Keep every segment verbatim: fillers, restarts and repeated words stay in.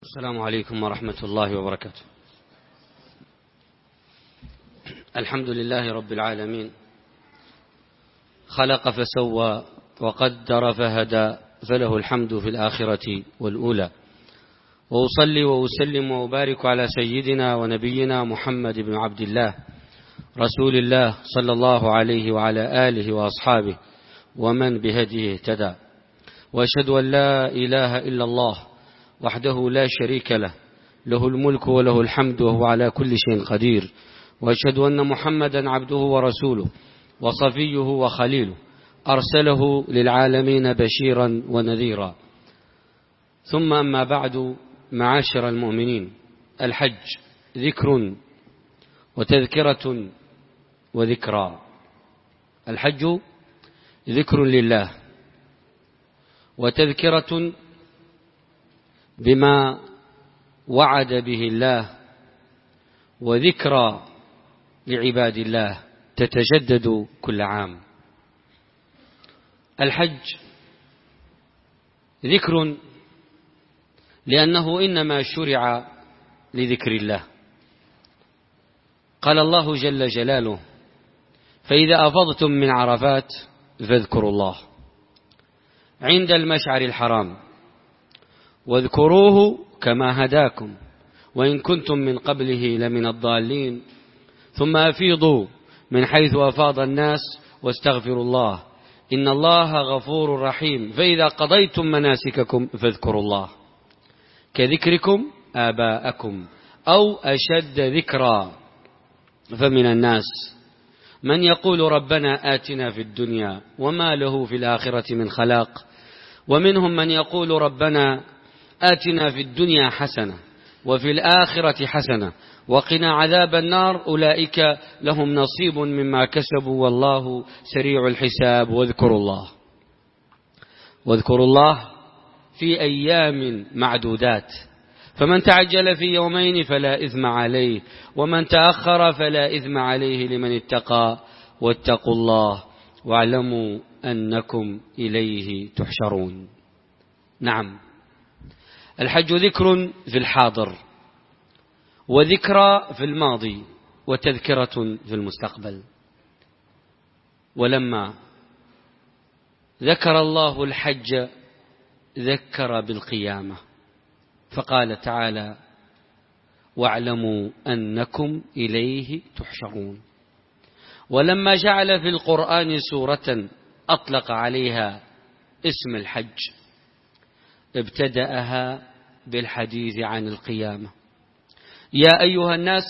السلام عليكم ورحمة الله وبركاته. الحمد لله رب العالمين، خلق فسوى وقدر فهدى، فله الحمد في الآخرة والأولى. وأصلي وأسلم وأبارك على سيدنا ونبينا محمد بن عبد الله رسول الله صلى الله عليه وعلى آله وأصحابه ومن بهديه اهتدى. وأشهد أن لا إله إلا الله وحده لا شريك له، له الملك وله الحمد وهو على كل شيء قدير. وأشهد أن محمدا عبده ورسوله وصفيه وخليله، أرسله للعالمين بشيرا ونذيرا. ثم أما بعد، معاشر المؤمنين، الحج ذكر وتذكرة وذكرى. الحج ذكر لله وتذكرة بما وعد به الله، وذكرى لعباد الله تتجدد كل عام. الحج ذكر لأنه إنما شرع لذكر الله. قال الله جل جلاله: فإذا أفضتم من عرفات فاذكروا الله عند المشعر الحرام واذكروه كما هداكم وإن كنتم من قبله لمن الضالين ثم أفيضوا من حيث أفاض الناس واستغفروا الله إن الله غفور رحيم. فإذا قضيتم مناسككم فاذكروا الله كذكركم آباءكم أو أشد ذكرا. فمن الناس من يقول ربنا آتنا في الدنيا وما له في الآخرة من خلاق، ومنهم من يقول ربنا آتنا في الدنيا حسنة وفي الآخرة حسنة وقنا عذاب النار، أولئك لهم نصيب مما كسبوا والله سريع الحساب. واذكروا الله واذكروا الله في أيام معدودات، فمن تعجل في يومين فلا إثم عليه ومن تأخر فلا إثم عليه لمن اتقى. واتقوا الله واعلموا أنكم إليه تحشرون. نعم، الحج ذكر في الحاضر وذكرى في الماضي وتذكرة في المستقبل. ولما ذكر الله الحج ذكر بالقيامة، فقال تعالى: واعلموا أنكم إليه تحشرون. ولما جعل في القرآن سورة أطلق عليها اسم الحج ابتدأها بالحديث عن القيامة: يا أيها الناس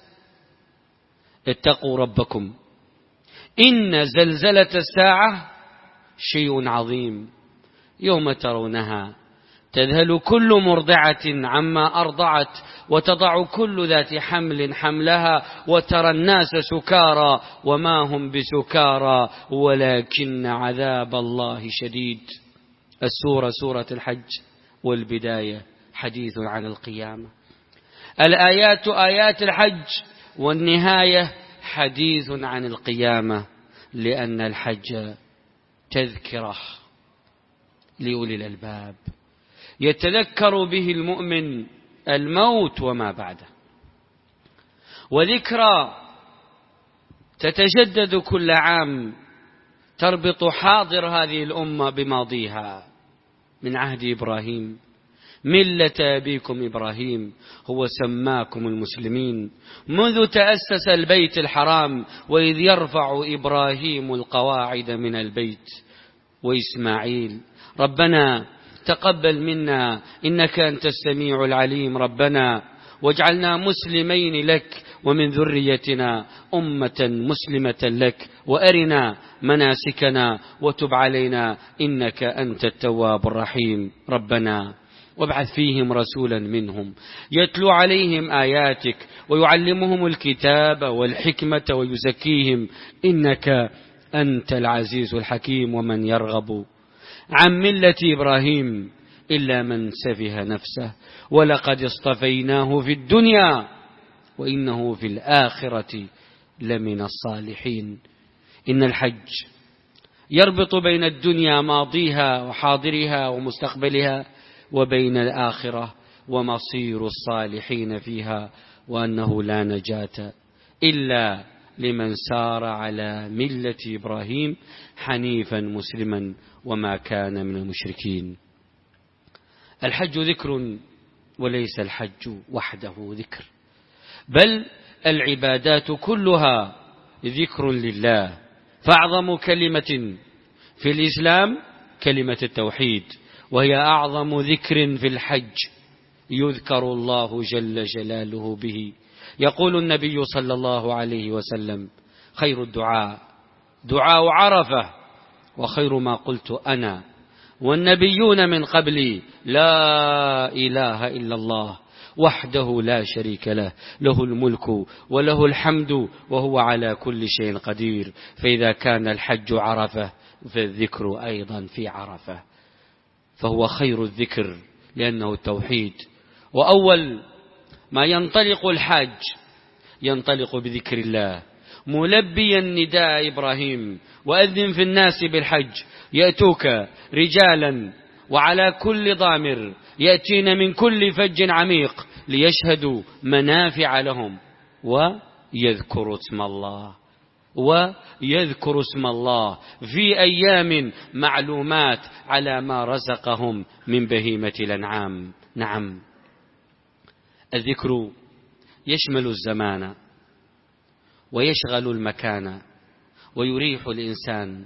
اتقوا ربكم إن زلزلة الساعة شيء عظيم يوم ترونها تذهل كل مرضعة عما أرضعت وتضع كل ذات حمل حملها وترى الناس سكارى وما هم بسكارى ولكن عذاب الله شديد. السورة سورة الحج، والبداية حديث عن القيامة. الآيات آيات الحج، والنهاية حديث عن القيامة، لأن الحج تذكرة لأولي الألباب يتذكر به المؤمن الموت وما بعده، وذكرى تتجدد كل عام تربط حاضر هذه الأمة بماضيها. من عهد إبراهيم ملة أبيكم إبراهيم هو سماكم المسلمين منذ تأسس البيت الحرام وإذ يرفع إبراهيم القواعد من البيت وإسماعيل ربنا تقبل منا إنك أنت السميع العليم. ربنا واجعلنا مسلمين لك ومن ذريتنا أمة مسلمة لك وأرنا مناسكنا وتب علينا إنك أنت التواب الرحيم. ربنا وابعث فيهم رسولا منهم يتلو عليهم آياتك ويعلمهم الكتاب والحكمة ويزكيهم إنك أنت العزيز الحكيم. ومن يرغب عن ملة إبراهيم إلا من سفه نفسه ولقد اصطفيناه في الدنيا وإنه في الآخرة لمن الصالحين. إن الحج يربط بين الدنيا ماضيها وحاضرها ومستقبلها وبين الآخرة ومصير الصالحين فيها، وأنه لا نجاة إلا لمن سار على ملة إبراهيم حنيفا مسلما وما كان من المشركين. الحج ذكر، وليس الحج وحده ذكر، بل العبادات كلها ذكر لله. فأعظم كلمة في الإسلام كلمة التوحيد، وهي أعظم ذكر في الحج، يذكر الله جل جلاله به. يقول النبي صلى الله عليه وسلم: خير الدعاء دعاء عرفة، وخير ما قلت أنا والنبيون من قبلي لا إله إلا الله وحده لا شريك له، له الملك وله الحمد وهو على كل شيء قدير. فإذا كان الحج عرفة فالذكر أيضا في عرفة، فهو خير الذكر لأنه التوحيد. وأول ما ينطلق الحاج ينطلق بذكر الله، ملبيا نداء إبراهيم: وأذن في الناس بالحج يأتوك رجالا وعلى كل ضامر يأتين من كل فج عميق ليشهدوا منافع لهم ويذكروا اسم الله ويذكر اسم الله في أيام معلومات على ما رزقهم من بهيمة الأنعام. نعم، الذكر يشمل الزمان ويشغل المكان ويريح الإنسان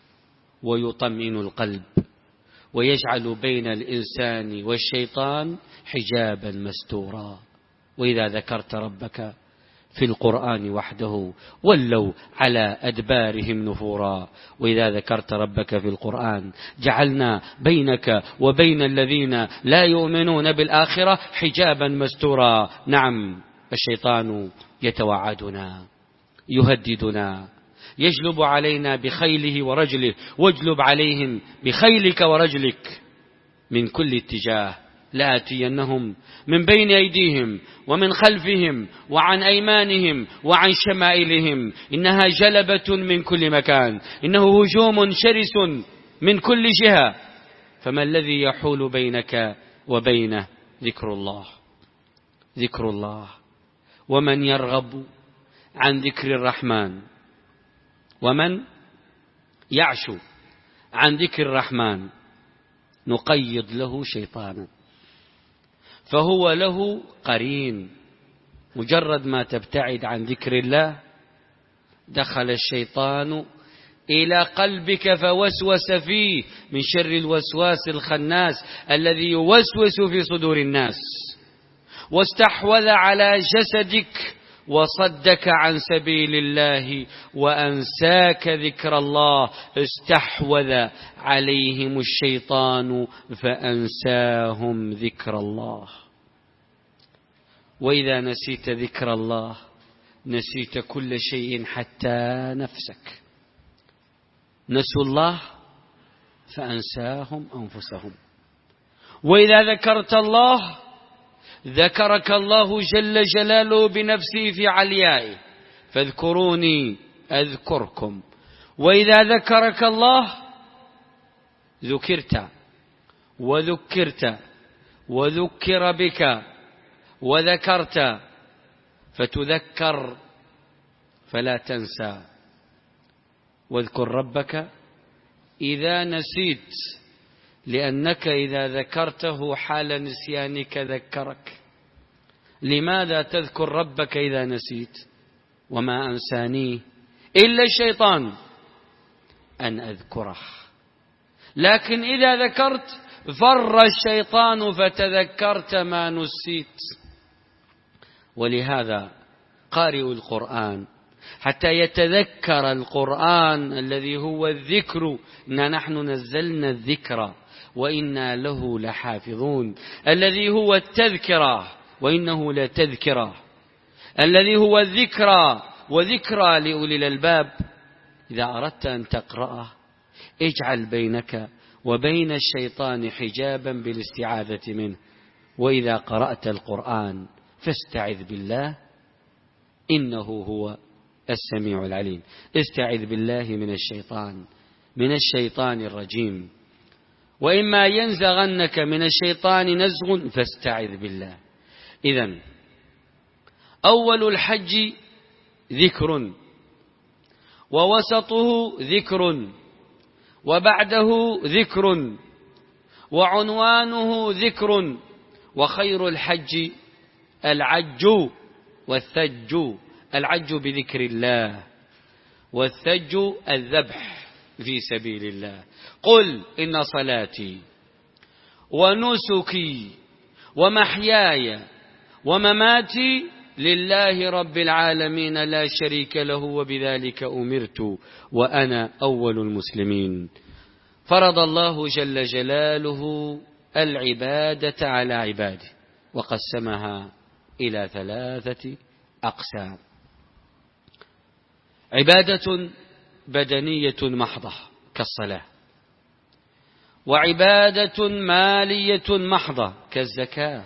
ويطمئن القلب، ويجعل بين الإنسان والشيطان حجابا مستورا. وإذا ذكرت ربك في القرآن وحده ولوا على أدبارهم نفورا. وإذا ذكرت ربك في القرآن جعلنا بينك وبين الذين لا يؤمنون بالآخرة حجابا مستورا. نعم، الشيطان يتوعدنا، يهددنا، يجلب علينا بخيله ورجله: واجلب عليهم بخيلك ورجلك من كل اتجاه، لآتينهم من بين أيديهم ومن خلفهم وعن أيمانهم وعن شمائلهم، إنها جلبة من كل مكان، إنه هجوم شرس من كل جهة، فما الذي يحول بينك وبينه؟ ذكر الله، ذكر الله. ومن يرغب عن ذكر الرحمن، ومن يعش عن ذكر الرحمن نقيض له شيطانا فهو له قرين. مجرد ما تبتعد عن ذكر الله دخل الشيطان إلى قلبك فوسوس فيه من شر الوسواس الخناس الذي يوسوس في صدور الناس، واستحوذ على جسدك وصدك عن سبيل الله وأنساك ذكر الله. استحوذ عليهم الشيطان فأنساهم ذكر الله. وإذا نسيت ذكر الله نسيت كل شيء حتى نفسك. نسوا الله فأنساهم أنفسهم. وإذا ذكرت الله ذكرك الله جل جلاله بنفسه في عليائه: فاذكروني أذكركم. وإذا ذكرك الله ذكرت وذكرت وذكر بك وذكرت، فتذكر فلا تنسى. واذكر ربك إذا نسيت، لأنك إذا ذكرته حال نسيانك ذكرك. لماذا تذكر ربك إذا نسيت؟ وما أنسانيه إلا الشيطان أن أذكره. لكن إذا ذكرت فر الشيطان فتذكرت ما نسيت. ولهذا قارئ القرآن حتى يتذكر القرآن الذي هو الذكر: إنا نحن نزلنا الذكر وإنا له لحافظون، الذي هو التذكرة وإنه لتذكرة، الذي هو الذكرى وذكرى لأولي الألباب. إذا أردت أن تقرأه اجعل بينك وبين الشيطان حجابا بالاستعاذة منه. وإذا قرأت القرآن فاستعذ بالله إنه هو السميع العليم. استعذ بالله من الشيطان من الشيطان الرجيم. وإما ينزغنك من الشيطان نزغ فاستعذ بالله. إذن أول الحج ذكر، ووسطه ذكر، وبعده ذكر، وعنوانه ذكر، وخير الحج العج والثج. العج بذكر الله، والثج الذبح في سبيل الله. قل إن صلاتي ونسكي ومحياي ومماتي لله رب العالمين لا شريك له وبذلك أمرت وأنا أول المسلمين. فرض الله جل جلاله العبادة على عباده وقسمها إلى ثلاثة أقسام: عبادة بدنية محضة كالصلاة، وعبادة مالية محضة كالزكاة،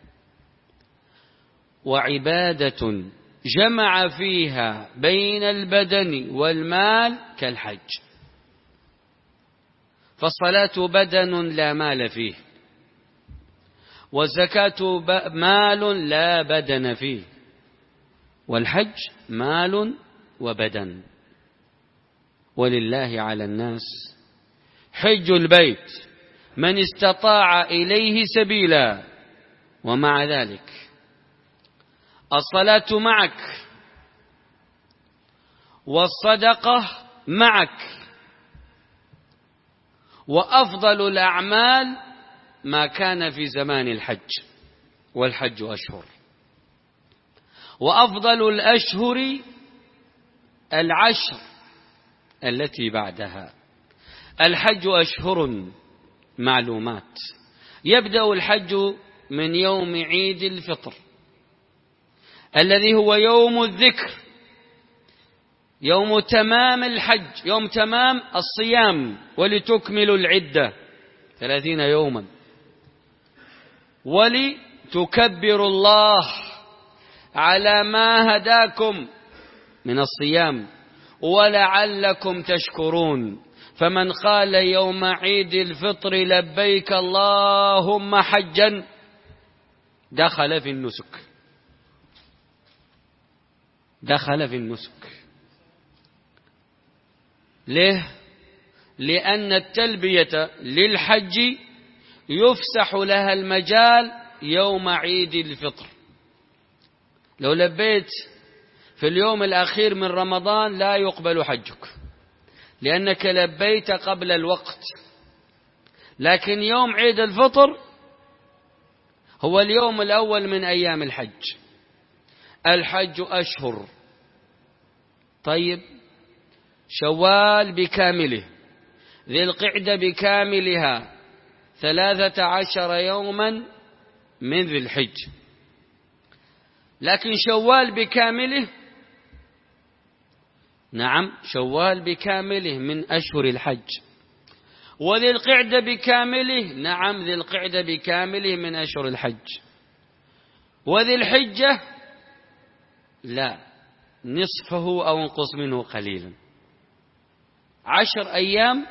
وعبادة جمع فيها بين البدن والمال كالحج. فالصلاة بدن لا مال فيه، والزكاة مال لا بدن فيه، والحج مال وبدن. ولله على الناس حج البيت من استطاع إليه سبيلا. ومع ذلك الصلاة معك، والصدقة معك، وأفضل الأعمال ما كان في زمان الحج، والحج أشهر، وأفضل الأشهر العشر التي بعدها. الحج أشهر معلومات. يبدأ الحج من يوم عيد الفطر الذي هو يوم الذكر، يوم تمام الحج، يوم تمام الصيام، ولتكملوا العدة ثلاثين يوما، ولتكبروا الله على ما هداكم من الصيام ولعلكم تشكرون. فمن قال يوم عيد الفطر لبيك اللهم حجا دخل في النسك، دخل في النسك. ليه؟ لأن التلبية للحج يفسح لها المجال يوم عيد الفطر. لو لبيت في اليوم الأخير من رمضان لا يقبل حجك، لأنك لبيت قبل الوقت. لكن يوم عيد الفطر هو اليوم الأول من أيام الحج. الحج أشهر. طيب، شوال بكامله، ذي القعدة بكاملها، ثلاثة عشر يوما من ذي الحج. لكن شوال بكامله، نعم شوال بكامله من أشهر الحج. وذي القعدة بكامله، نعم ذي القعدة بكامله من أشهر الحج. وذي الحجة لا، نصفه أو انقص منه قليلا. عشر أيام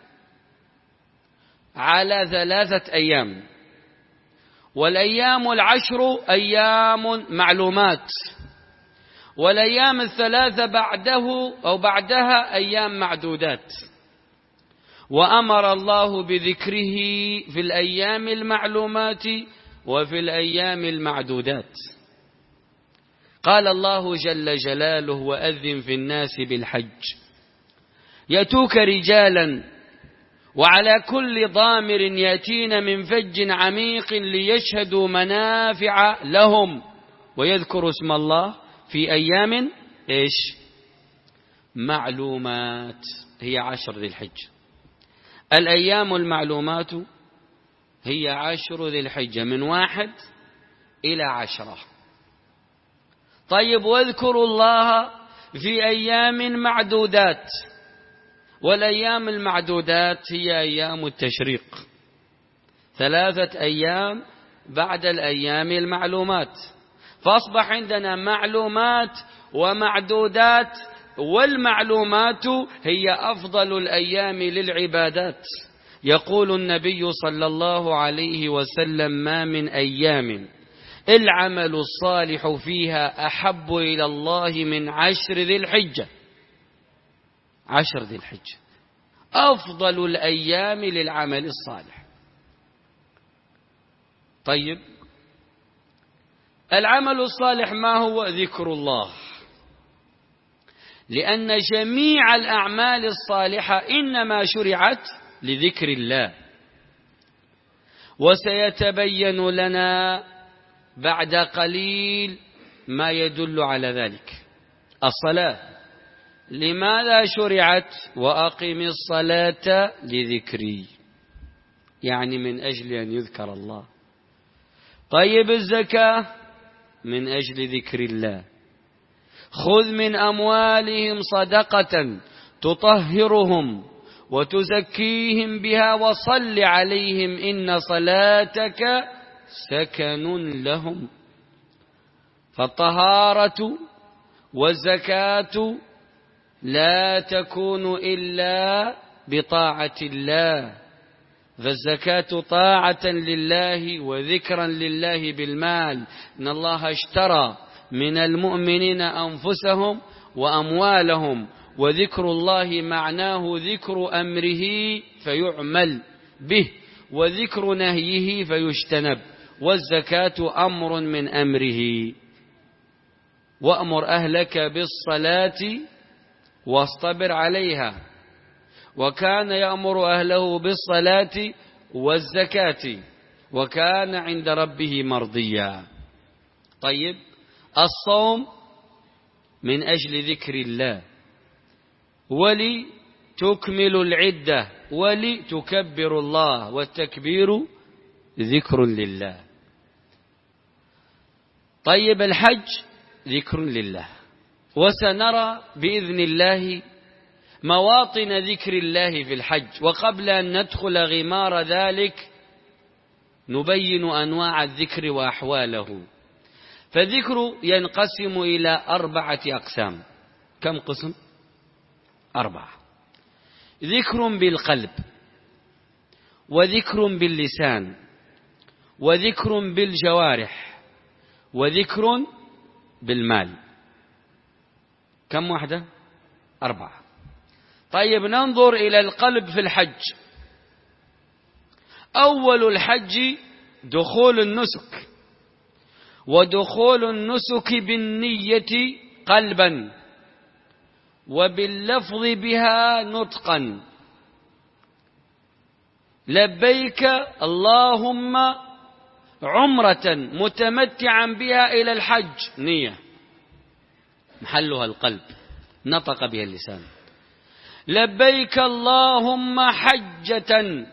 على ثلاثة أيام، والأيام العشر أيام معلومات، والأيام الثلاثة بعده أو بعدها أيام معدودات. وأمر الله بذكره في الأيام المعلومات وفي الأيام المعدودات. قال الله جل جلاله: وأذن في الناس بالحج يأتوك رجالا وعلى كل ضامر يأتين من فج عميق ليشهدوا منافع لهم ويذكروا اسم الله في أيام إيش معلومات. هي عشر ذي الحج. الأيام المعلومات هي عشر ذي الحجة من واحد إلى عشرة. طيب، واذكروا الله في أيام معدودات. والأيام المعدودات هي أيام التشريق، ثلاثة أيام بعد الأيام المعلومات. فأصبح عندنا معلومات ومعدودات، والمعلومات هي أفضل الأيام للعبادات. يقول النبي صلى الله عليه وسلم: ما من أيام العمل الصالح فيها أحب إلى الله من عشر ذي الحجة. عشر ذي الحجة أفضل الأيام للعمل الصالح. طيب، العمل الصالح ما هو؟ ذكر الله، لأن جميع الأعمال الصالحة إنما شرعت لذكر الله. وسيتبين لنا بعد قليل ما يدل على ذلك. الصلاة لماذا شرعت؟ وأقم الصلاة لذكري، يعني من أجل أن يذكر الله. طيب، الزكاة من أجل ذكر الله. خذ من أموالهم صدقة تطهرهم وتزكيهم بها وصل عليهم إن صلاتك سكن لهم. فالطهارة والزكاة لا تكون إلا بطاعة الله، فالزكاة طاعة لله وذكرا لله بالمال. إن الله اشترى من المؤمنين أنفسهم وأموالهم، وذكر الله معناه ذكر أمره فيعمل به وذكر نهيه فيجتنب، والزكاة أمر من أمره. وأمر أهلك بالصلاة واصطبر عليها، وكان يأمر أهله بالصلاة والزكاة وكان عند ربه مرضيا. طيب، الصوم من أجل ذكر الله، ولتكمل العدة ولتكبر الله، والتكبير ذكر لله. طيب، الحج ذكر لله، وسنرى بإذن الله مواطن ذكر الله في الحج. وقبل أن ندخل غمار ذلك نبين أنواع الذكر وأحواله. فالذكر ينقسم إلى أربعة أقسام. كم قسم؟ أربعة. ذكر بالقلب، وذكر باللسان، وذكر بالجوارح، وذكر بالمال. كم واحدة؟ أربعة. طيب، ننظر إلى القلب في الحج. أول الحج دخول النسك، ودخول النسك بالنية قلبا، وباللفظ بها نطقا. لبيك اللهم عمرة متمتعا بها إلى الحج، نية محلها القلب، نطق بها اللسان. لبيك اللهم حجة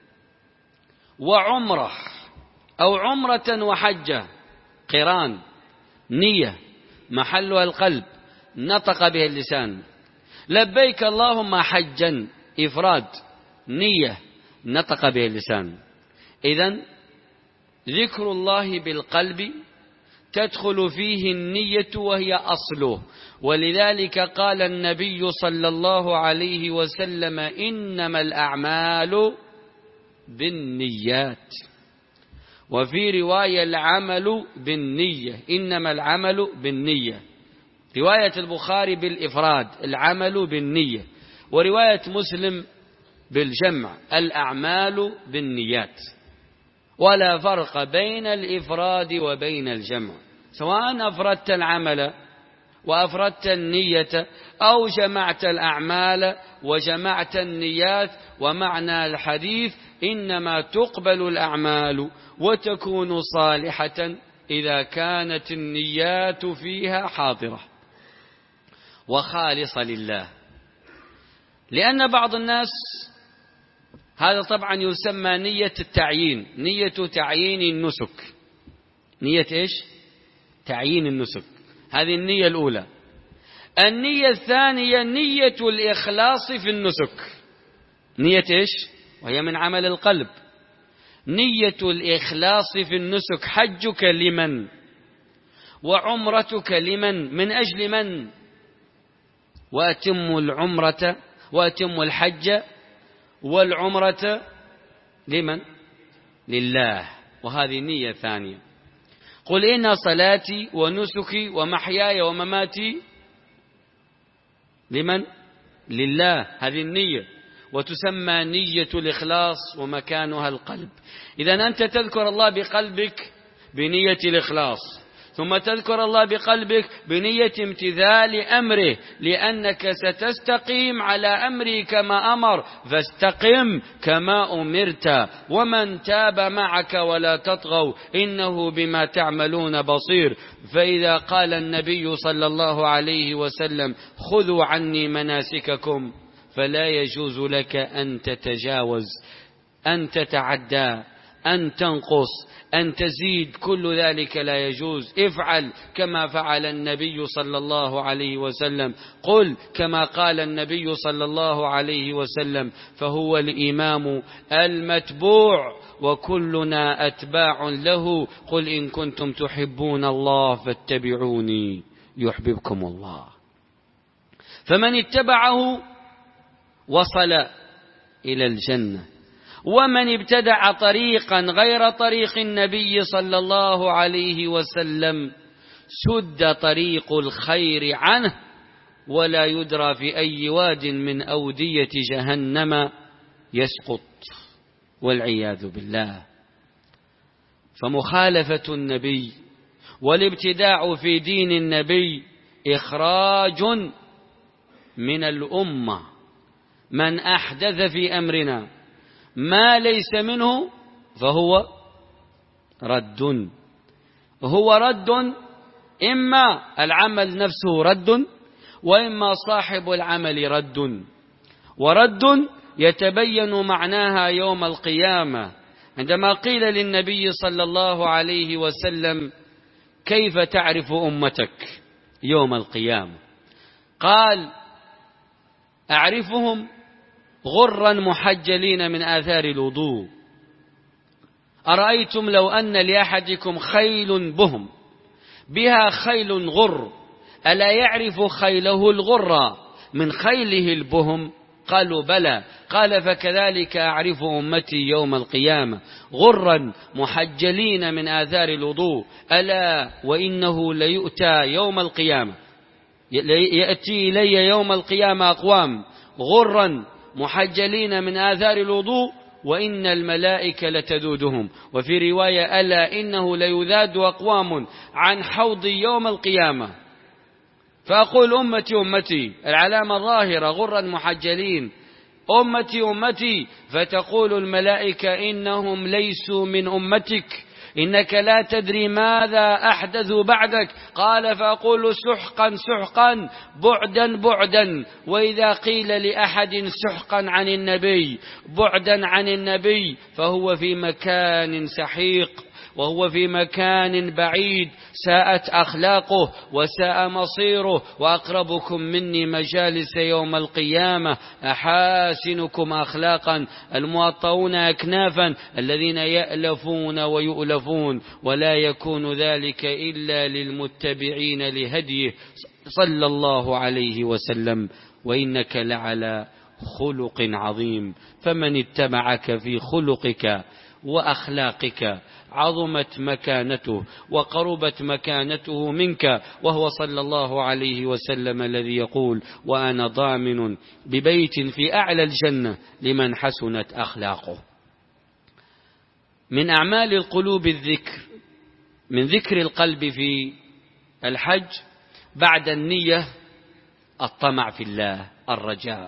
وعمرة، أو عمرة وحجة، قران، نية محلها القلب، نطق بها اللسان. لبيك اللهم حجا، إفراد، نية نطق بها اللسان. إذن ذكر الله بالقلب تدخل فيه النية وهي أصله. ولذلك قال النبي صلى الله عليه وسلم: إنما الأعمال بالنيات. وفي رواية: العمل بالنية، إنما العمل بالنية. رواية البخاري بالإفراد: العمل بالنية. ورواية مسلم بالجمع: الأعمال بالنيات. ولا فرق بين الإفراد وبين الجمع، سواء أفردت العمل وأفردت النية أو جمعت الأعمال وجمعت النيات. ومعنى الحديث: إنما تقبل الأعمال وتكون صالحة إذا كانت النيات فيها حاضرة وخالصة لله. لأن بعض الناس، هذا طبعا يسمى نية التعيين، نية تعيين النسك. نية إيش؟ تعيين النسك، هذه النية الأولى. النية الثانية نية الإخلاص في النسك. نية إيش؟ وهي من عمل القلب. نية الإخلاص في النسك: حجك لمن؟ وعمرتك لمن؟ من أجل من؟ وأتم العمرة وأتم الحج والعمرة لمن؟ لله، وهذه نية ثانية. قل إن صلاتي ونسكي ومحياي ومماتي لمن؟ لله، هذه النية، وتسمى نية الإخلاص ومكانها القلب. إذا أنت تذكر الله بقلبك بنية الإخلاص، ثم تذكر الله بقلبك بنية امتثال أمره، لأنك ستستقيم على أمره كما أمر، فاستقم كما أمرت. ومن تاب معك ولا تطغوا إنه بما تعملون بصير. فإذا قال النبي صلى الله عليه وسلم خذوا عني مناسككم، فلا يجوز لك أن تتجاوز، أن تتعدى، أن تنقص، أن تزيد، كل ذلك لا يجوز. افعل كما فعل النبي صلى الله عليه وسلم، قل كما قال النبي صلى الله عليه وسلم، فهو الإمام المتبوع وكلنا أتباع له. قل إن كنتم تحبون الله فاتبعوني يحببكم الله. فمن اتبعه وصل إلى الجنة، ومن ابتدع طريقا غير طريق النبي صلى الله عليه وسلم سد طريق الخير عنه، ولا يدرى في أي واد من أودية جهنم يسقط، والعياذ بالله. فمخالفة النبي والابتداع في دين النبي إخراج من الأمة. من أحدث في أمرنا ما ليس منه فهو رد. هو رد، إما العمل نفسه رد، وإما صاحب العمل رد. ورد يتبين معناها يوم القيامة، عندما قيل للنبي صلى الله عليه وسلم كيف تعرف أمتك يوم القيامة؟ قال أعرفهم غرا محجلين من آثار الوضوء. أرأيتم لو أن لأحدكم خيل بهم بها خيل غر، ألا يعرف خيله الغر من خيله البهم؟ قالوا بلى. قال فكذلك أعرف أمتي يوم القيامة غرا محجلين من آثار الوضوء، ألا وإنه ليؤتى يوم القيامة، يأتي إلي يوم القيامة أقوام غرا محجلين من آثار الوضوء وإن الملائكة لتذودهم. وفي رواية ألا إنه ليذاد أقوام عن حوض يوم القيامة، فأقول أمتي أمتي، العلامة ظاهرة غرا محجلين، أمتي أمتي، فتقول الملائكة إنهم ليسوا من أمتك، إنك لا تدري ماذا أحدثوا بعدك. قال فأقول سحقا سحقا بعدا بعدا. وإذا قيل لأحد سحقا عن النبي بعدا عن النبي فهو في مكان سحيق، وهو في مكان بعيد، ساءت أخلاقه وساء مصيره. وأقربكم مني مجالس يوم القيامة أحاسنكم أخلاقا المواطؤون أكنافا الذين يألفون ويؤلفون، ولا يكون ذلك إلا للمتبعين لهديه صلى الله عليه وسلم. وإنك لعلى خلق عظيم. فمن اتبعك في خلقك وأخلاقك عظمت مكانته وقربت مكانته منك، وهو صلى الله عليه وسلم الذي يقول وأنا ضامن ببيت في أعلى الجنة لمن حسنت أخلاقه. من أعمال القلوب الذكر، من ذكر القلب في الحج بعد النية الطمع في الله، الرجاء،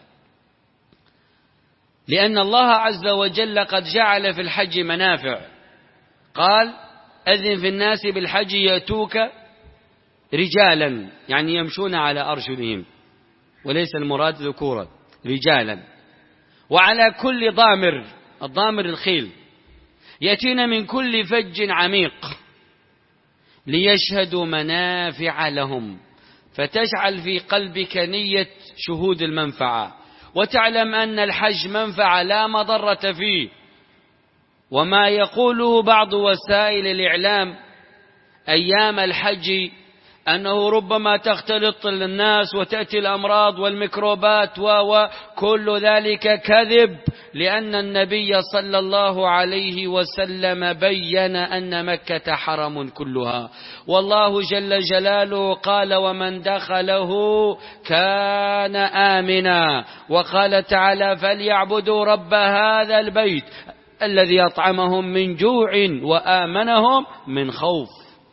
لأن الله عز وجل قد جعل في الحج منافع. قال أذن في الناس بالحج يأتوك رجالا، يعني يمشون على أرجلهم، وليس المراد ذكورا، رجالا، وعلى كل ضامر، الضامر الخيل، يأتين من كل فج عميق ليشهدوا منافع لهم. فتجعل في قلبك نية شهود المنفعة، وتعلم أن الحج منفعة لا مضرة فيه. وما يقوله بعض وسائل الإعلام أيام الحج أنه ربما تختلط الناس وتأتي الأمراض والميكروبات وكل ذلك كذب، لأن النبي صلى الله عليه وسلم بين أن مكة حرم كلها، والله جل جلاله قال ومن دخله كان آمنا، وقال تعالى فليعبدوا رب هذا البيت الذي أطعمهم من جوع وآمنهم من خوف.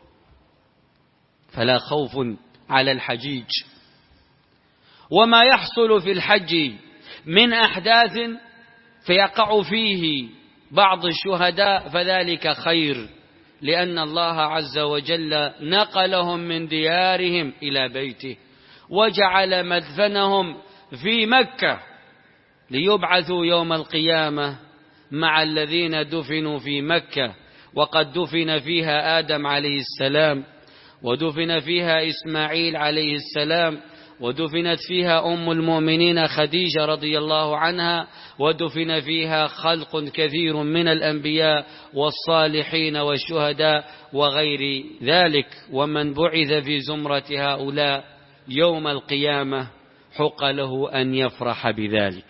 فلا خوف على الحجيج. وما يحصل في الحج من أحداث فيقع فيه بعض الشهداء فذلك خير، لأن الله عز وجل نقلهم من ديارهم إلى بيته وجعل مدفنهم في مكة ليبعثوا يوم القيامة مع الذين دفنوا في مكة، وقد دفن فيها آدم عليه السلام، ودفن فيها إسماعيل عليه السلام، ودفنت فيها أم المؤمنين خديجة رضي الله عنها، ودفن فيها خلق كثير من الأنبياء والصالحين والشهداء وغير ذلك. ومن بعث في زمرة هؤلاء يوم القيامة حق له أن يفرح بذلك.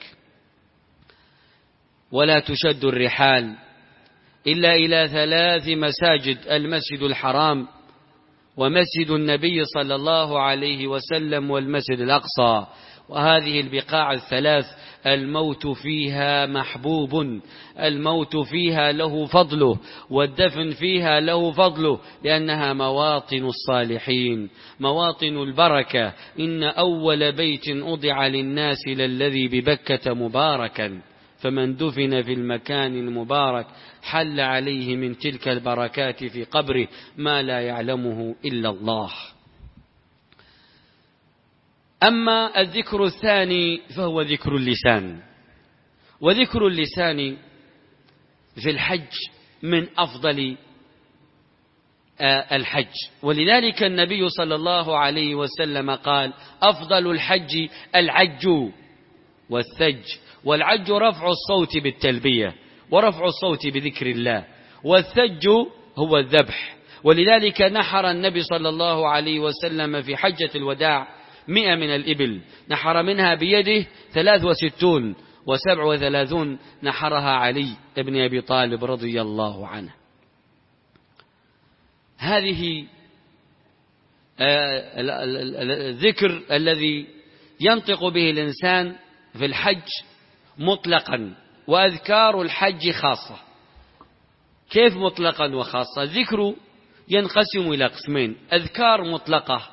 ولا تشد الرحال إلا إلى ثلاث مساجد: المسجد الحرام، ومسجد النبي صلى الله عليه وسلم، والمسجد الأقصى. وهذه البقاع الثلاث الموت فيها محبوب، الموت فيها له فضله، والدفن فيها له فضله، لأنها مواطن الصالحين، مواطن البركة. إن أول بيت أضع للناس للذي ببكة مباركا، فمن دفن في المكان المبارك حل عليه من تلك البركات في قبره ما لا يعلمه إلا الله. أما الذكر الثاني فهو ذكر اللسان. وذكر اللسان في الحج من أفضل الحج، ولذلك النبي صلى الله عليه وسلم قال أفضل الحج العج والثج. والعج رفع الصوت بالتلبية ورفع الصوت بذكر الله، والثج هو الذبح. ولذلك نحر النبي صلى الله عليه وسلم في حجة الوداع مئة من الإبل، نحر منها بيده ثلاث وستون، وسبع وثلاثون نحرها علي ابن أبي طالب رضي الله عنه. هذه الذكر الذي ينطق به الإنسان في الحج مطلقا، وأذكار الحج خاصة. كيف مطلقا وخاصة؟ الذكر ينقسم إلى قسمين: أذكار مطلقة،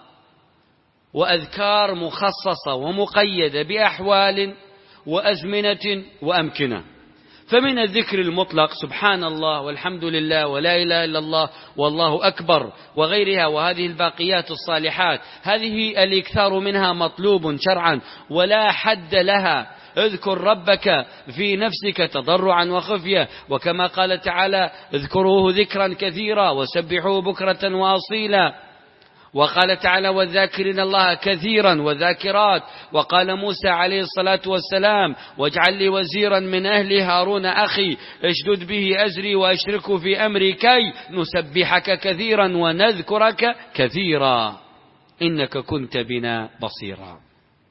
وأذكار مخصصة ومقيدة بأحوال وأزمنة وأمكنة. فمن الذكر المطلق سبحان الله والحمد لله ولا إله إلا الله والله أكبر وغيرها، وهذه الباقيات الصالحات، هذه الإكثار منها مطلوب شرعا ولا حد لها. اذكر ربك في نفسك تضرعا وخفية، وكما قال تعالى اذكروه ذكرا كثيرا وسبحوه بكرة وأصيلا. وقال تعالى والذاكرين الله كثيرا والذاكرات. وقال موسى عليه الصلاة والسلام واجعل لي وزيرا من أهلي هارون أخي اشدد به أزري وأشركه في أمري كي نسبحك كثيرا ونذكرك كثيرا إنك كنت بنا بصيرا.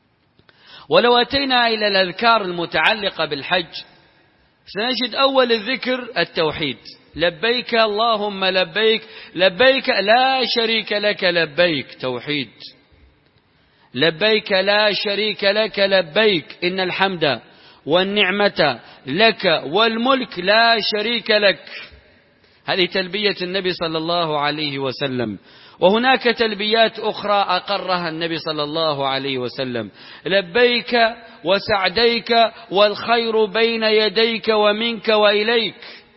ولو أتينا إلى الأذكار المتعلقة بالحج سنجد أول الذكر التوحيد: لبيك اللهم لبيك، لبيك لا شريك لك لبيك، توحيد. لبيك لا شريك لك لبيك إن الحمد والنعمة لك والملك لا شريك لك. هذه تلبية النبي صلى الله عليه وسلم. وهناك تلبيات أخرى أقرها النبي صلى الله عليه وسلم: لبيك وسعديك والخير بين يديك ومنك وإليك،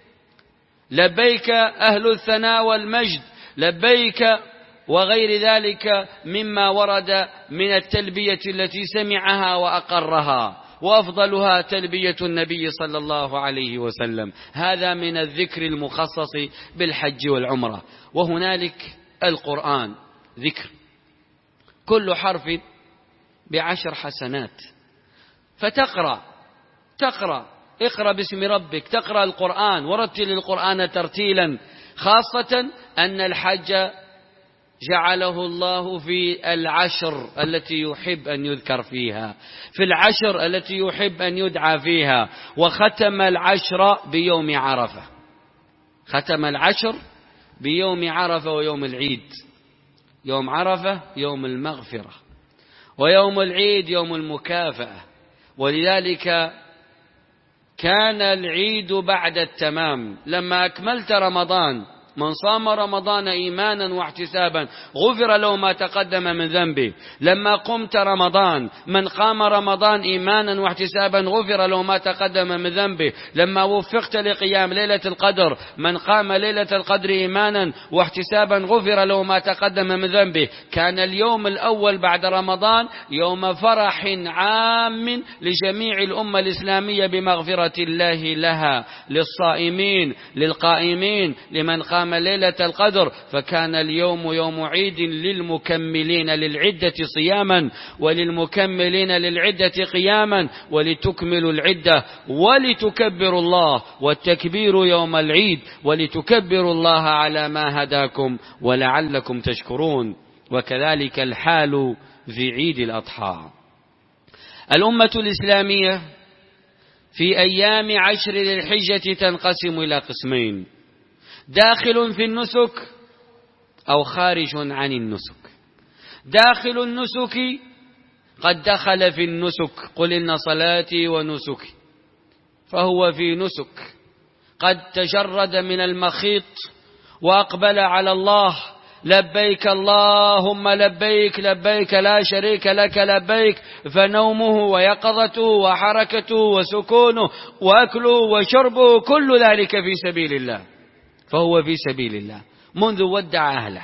لبيك أهل الثناء والمجد، لبيك، وغير ذلك مما ورد من التلبية التي سمعها وأقرها، وأفضلها تلبية النبي صلى الله عليه وسلم. هذا من الذكر المخصص بالحج والعمرة. وهنالك القرآن ذكر، كل حرف بعشر حسنات، فتقرأ تقرأ اقرأ باسم ربك، تقرأ القرآن ورتل القرآن ترتيلا، خاصة أن الحج جعله الله في العشر التي يحب أن يذكر فيها، في العشر التي يحب أن يدعى فيها، وختم العشر بيوم عرفة. ختم العشر بيوم عرفة ويوم العيد. يوم عرفة يوم المغفرة، ويوم العيد يوم المكافأة. ولذلك كان العيد بعد التمام. لما أكملت رمضان، من صام رمضان إيمانا واحتسابا غفر له ما تقدم من ذنبه. لما قمت رمضان، من قام رمضان إيمانا واحتسابا غفر له ما تقدم من ذنبه. لما وفقت لقيام ليلة القدر، من قام ليلة القدر إيمانا واحتسابا غفر له ما تقدم من ذنبه. كان اليوم الأول بعد رمضان يوم فرح عام لجميع الأمة الإسلامية بمغفرة الله لها، للصائمين، للقائمين، لمن قام ليلة القدر. فكان اليوم يوم عيد للمكملين للعدة صياما، وللمكملين للعدة قياما، ولتكملوا العدة ولتكبروا الله، والتكبير يوم العيد، ولتكبروا الله على ما هداكم ولعلكم تشكرون. وكذلك الحال في عيد الأضحى. الأمة الإسلامية في أيام عشر ذي الحجة تنقسم إلى قسمين: داخل في النسك أو خارج عن النسك. داخل النسك قد دخل في النسك، قل إن صلاتي ونسكي، فهو في نسك. قد تجرد من المخيط وأقبل على الله: لبيك اللهم لبيك، لبيك لا شريك لك لبيك. فنومه ويقظته وحركته وسكونه وأكله وشربه كل ذلك في سبيل الله، فهو في سبيل الله منذ ودع أهله.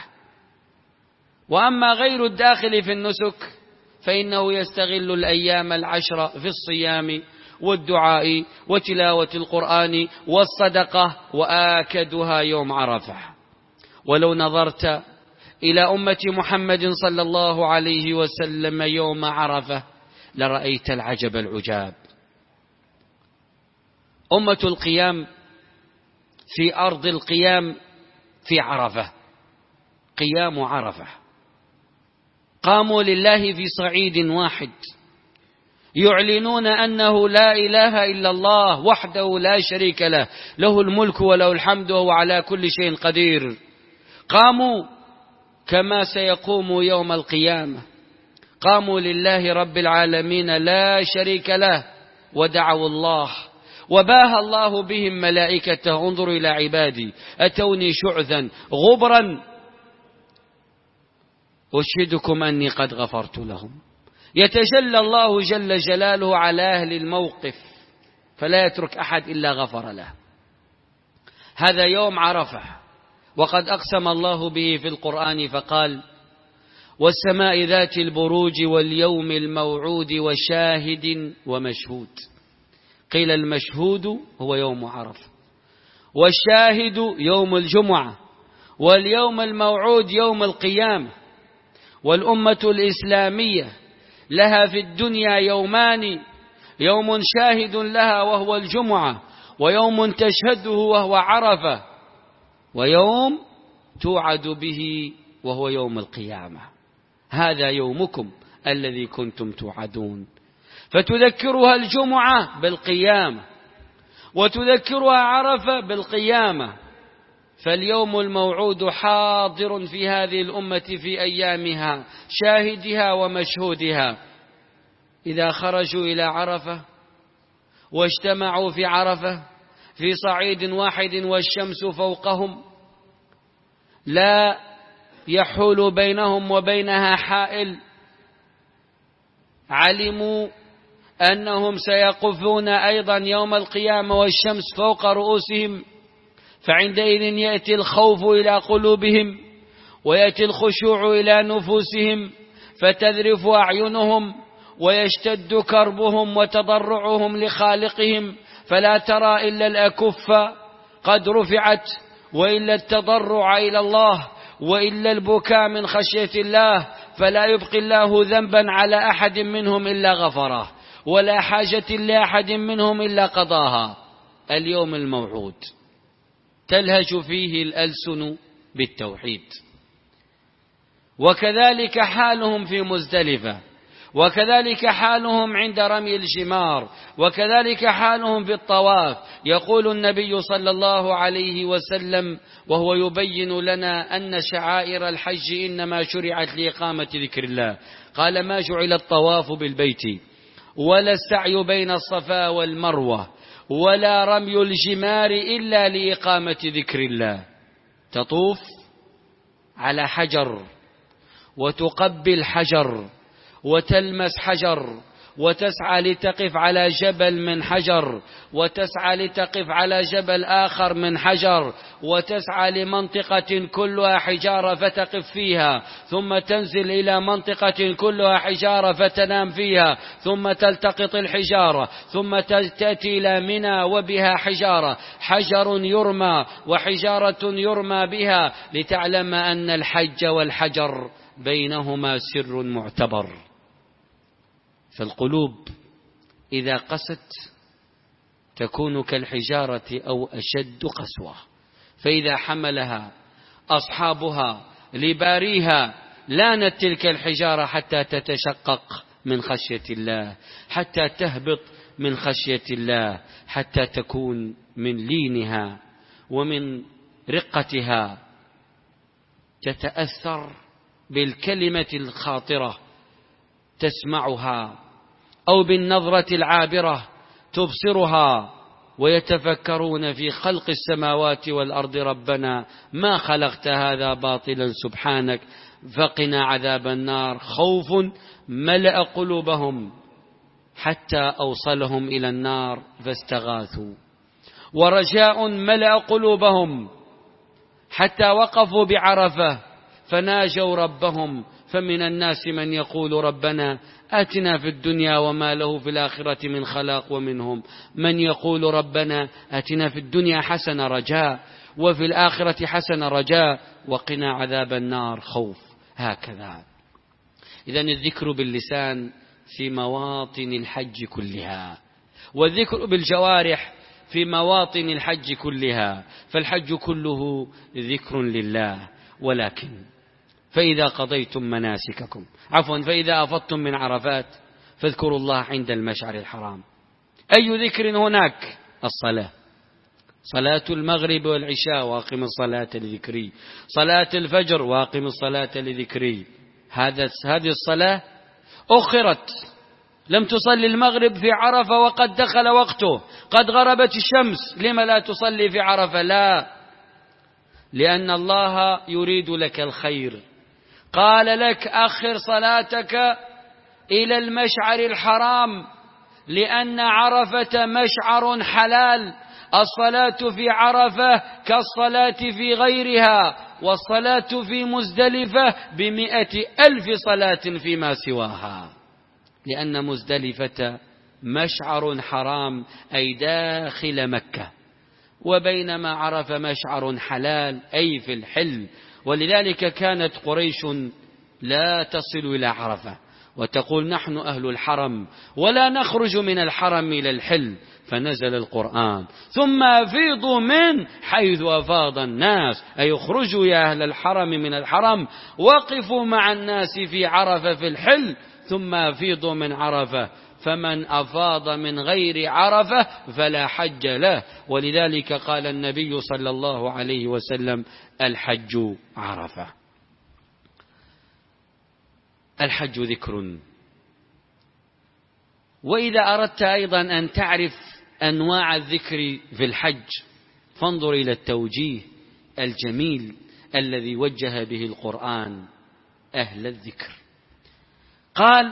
وأما غير الداخل في النسك فإنه يستغل الأيام العشر في الصيام والدعاء وتلاوة القرآن والصدقة، وآكدها يوم عرفة. ولو نظرت إلى أمة محمد صلى الله عليه وسلم يوم عرفة لرأيت العجب العجاب. أمة القيام في أرض القيام في عرفة، قيام عرفة. قاموا لله في صعيد واحد، يعلنون أنه لا إله إلا الله وحده لا شريك له، له الملك وله الحمد وهو على كل شيء قدير. قاموا كما سيقوم يوم القيامة، قاموا لله رب العالمين لا شريك له، ودعوا الله، وباهى الله بهم ملائكته: انظروا إلى عبادي أتوني شعثا غبرا أشهدكم أني قد غفرت لهم. يتجلى الله جل جلاله على أهل الموقف فلا يترك أحد إلا غفر له. هذا يوم عرفة، وقد أقسم الله به في القرآن فقال: والسماء ذات البروج واليوم الموعود وشاهد ومشهود. قيل المشهود هو يوم عرفة، والشاهد يوم الجمعة، واليوم الموعود يوم القيامة. والأمة الإسلامية لها في الدنيا يومان: يوم شاهد لها وهو الجمعة، ويوم تشهده وهو عرفة، ويوم توعد به وهو يوم القيامة. هذا يومكم الذي كنتم توعدون. فتذكرها الجمعة بالقيامة، وتذكرها عرفة بالقيامة. فاليوم الموعود حاضر في هذه الأمة في أيامها، شاهدها ومشهودها. إذا خرجوا إلى عرفة واجتمعوا في عرفة في صعيد واحد والشمس فوقهم، لا يحول بينهم وبينها حائل، علموا أنهم سيقفون أيضا يوم القيامة والشمس فوق رؤوسهم. فعندئذ يأتي الخوف إلى قلوبهم، ويأتي الخشوع إلى نفوسهم، فتذرف أعينهم، ويشتد كربهم وتضرعهم لخالقهم، فلا ترى إلا الأكف قد رفعت، وإلا التضرع إلى الله، وإلا البكاء من خشية الله. فلا يبقي الله ذنبا على أحد منهم إلا غفره، ولا حاجة لأحد منهم إلا قضاها. اليوم الموعود تلهج فيه الألسن بالتوحيد. وكذلك حالهم في مزدلفة، وكذلك حالهم عند رمي الجمار، وكذلك حالهم في الطواف. يقول النبي صلى الله عليه وسلم وهو يبين لنا أن شعائر الحج إنما شرعت لإقامة ذكر الله، قال: ما جعل الطواف بالبيت ولا السعي بين الصفا والمروة ولا رمي الجمار إلا لإقامة ذكر الله. تطوف على حجر وتقبل حجر وتلمس حجر، وتسعى لتقف على جبل من حجر، وتسعى لتقف على جبل آخر من حجر، وتسعى لمنطقة كلها حجارة فتقف فيها، ثم تنزل إلى منطقة كلها حجارة فتنام فيها، ثم تلتقط الحجارة، ثم تأتي إلى منى وبها حجارة، حجر يرمى وحجارة يرمى بها، لتعلم أن الحج والحجر بينهما سر معتبر. فالقلوب إذا قست تكون كالحجارة أو أشد قسوة، فإذا حملها أصحابها لباريها لانت تلك الحجارة حتى تتشقق من خشية الله، حتى تهبط من خشية الله، حتى تكون من لينها ومن رقتها تتأثر بالكلمة الخاطرة تسمعها أو بالنظرة العابرة تبصرها، ويتفكرون في خلق السماوات والأرض: ربنا ما خلقت هذا باطلا سبحانك فقنا عذاب النار. خوف ملأ قلوبهم حتى أوصلهم إلى النار فاستغاثوا، ورجاء ملأ قلوبهم حتى وقفوا بعرفة فناجوا ربهم. فمن الناس من يقول: ربنا آتنا في الدنيا وما له في الآخرة من خلاق، ومنهم من يقول: ربنا آتنا في الدنيا حسنة رجاء وفي الآخرة حسنة رجاء وقنا عذاب النار خوف. هكذا. إذن الذكر باللسان في مواطن الحج كلها، والذكر بالجوارح في مواطن الحج كلها، فالحج كله ذكر لله. ولكن فإذا قضيتم مناسككم عفوا فإذا أفضتم من عرفات فاذكروا الله عند المشعر الحرام. أي ذكر هناك؟ الصلاة، صلاة المغرب والعشاء واقم الصلاة لذكري، صلاة الفجر واقم الصلاة لذكري. هذا هذه الصلاة أخرت، لم تصلي المغرب في عرفة وقد دخل وقته، قد غربت الشمس، لما لا تصلي في عرفة؟ لا، لأن الله يريد لك الخير، قال لك: أخر صلاتك إلى المشعر الحرام، لأن عرفة مشعر حلال. الصلاة في عرفة كالصلاة في غيرها، والصلاة في مزدلفة بمئة ألف صلاة فيما سواها، لأن مزدلفة مشعر حرام أي داخل مكة، وبينما عرفة مشعر حلال أي في الحل. ولذلك كانت قريش لا تصل إلى عرفة وتقول: نحن أهل الحرم ولا نخرج من الحرم إلى الحل، فنزل القرآن: ثم أفيضوا من حيث أفاض الناس، أي اخرجوا يا أهل الحرم من الحرم، وقفوا مع الناس في عرفة في الحل، ثم أفيضوا من عرفة. فمن أفاض من غير عرفة فلا حج له. ولذلك قال النبي صلى الله عليه وسلم: الحج عرفة. الحج ذكر. وإذا أردت أيضا أن تعرف أنواع الذكر في الحج فانظر إلى التوجيه الجميل الذي وجه به القرآن أهل الذكر. قال: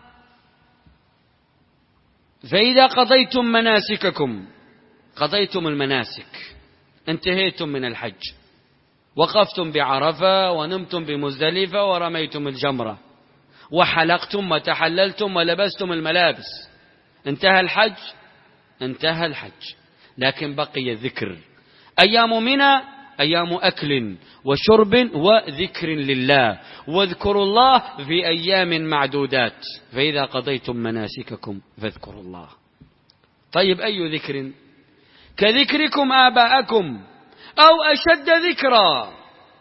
فإذا قضيتم مناسككم، قضيتم المناسك، انتهيتم من الحج، وقفتم بعرفة ونمتم بمزدلفة ورميتم الجمرة وحلقتم وتحللتم ولبستم الملابس، انتهى الحج، انتهى الحج، لكن بقي الذكر. أيام منى أيام أكل وشرب وذكر لله، واذكروا الله في أيام معدودات، فإذا قضيتم مناسككم فاذكروا الله. طيب، أي ذكر؟ كذكركم آباءكم أو أشد ذكرا.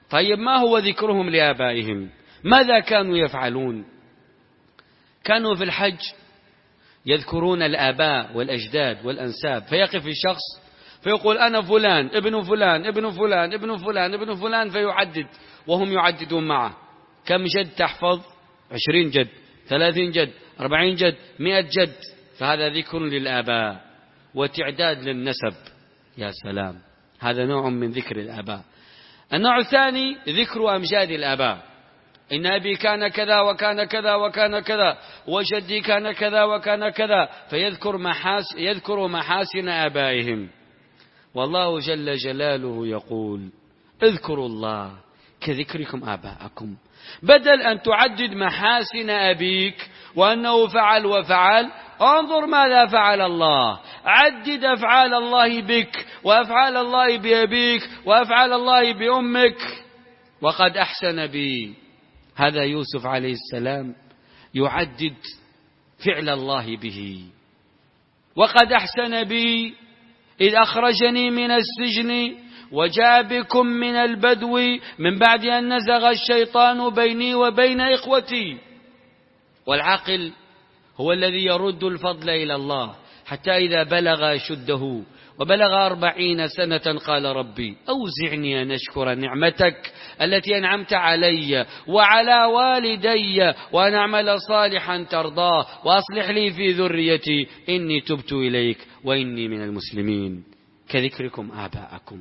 طيب ما هو ذكرهم لآبائهم؟ ماذا كانوا يفعلون؟ كانوا في الحج يذكرون الآباء والأجداد والأنساب، فيقف الشخص فيقول أنا فلان ابن فلان ابن فلان ابن فلان ابن فلان، فيعدد وهم يعددون معه. كم جد تحفظ؟ عشرين جد، ثلاثين جد، أربعين جد، مئة جد. فهذا ذكر للآباء وتعداد للنسب. يا سلام، هذا نوع من ذكر الآباء. النوع الثاني ذكر أمجاد الآباء. إن أبي كان كذا وكان كذا وكان كذا، وجدي كان كذا وكان كذا، فيذكر محاسن يذكر محاسن آبائهم. والله جل جلاله يقول اذكروا الله كذكركم آباءكم. بدل أن تعدد محاسن أبيك وأنه فعل وفعل، انظر ماذا فعل الله. عدد أفعال الله بك وأفعال الله بأبيك وأفعال الله بأمك. وقد أحسن بي. هذا يوسف عليه السلام يعدد فعل الله به. وقد أحسن بي إذ أخرجني من السجن وجاء بكم من البدو من بعد أن نزغ الشيطان بيني وبين إخوتي. والعاقل هو الذي يرد الفضل إلى الله، حتى إذا بلغ شده وبلغ أربعين سنة قال ربي أوزعني أن أشكر نعمتك التي أنعمت علي وعلى والدي وأن أعمل صالحا ترضاه وأصلح لي في ذريتي إني تبت إليك وإني من المسلمين. كذكركم آباءكم.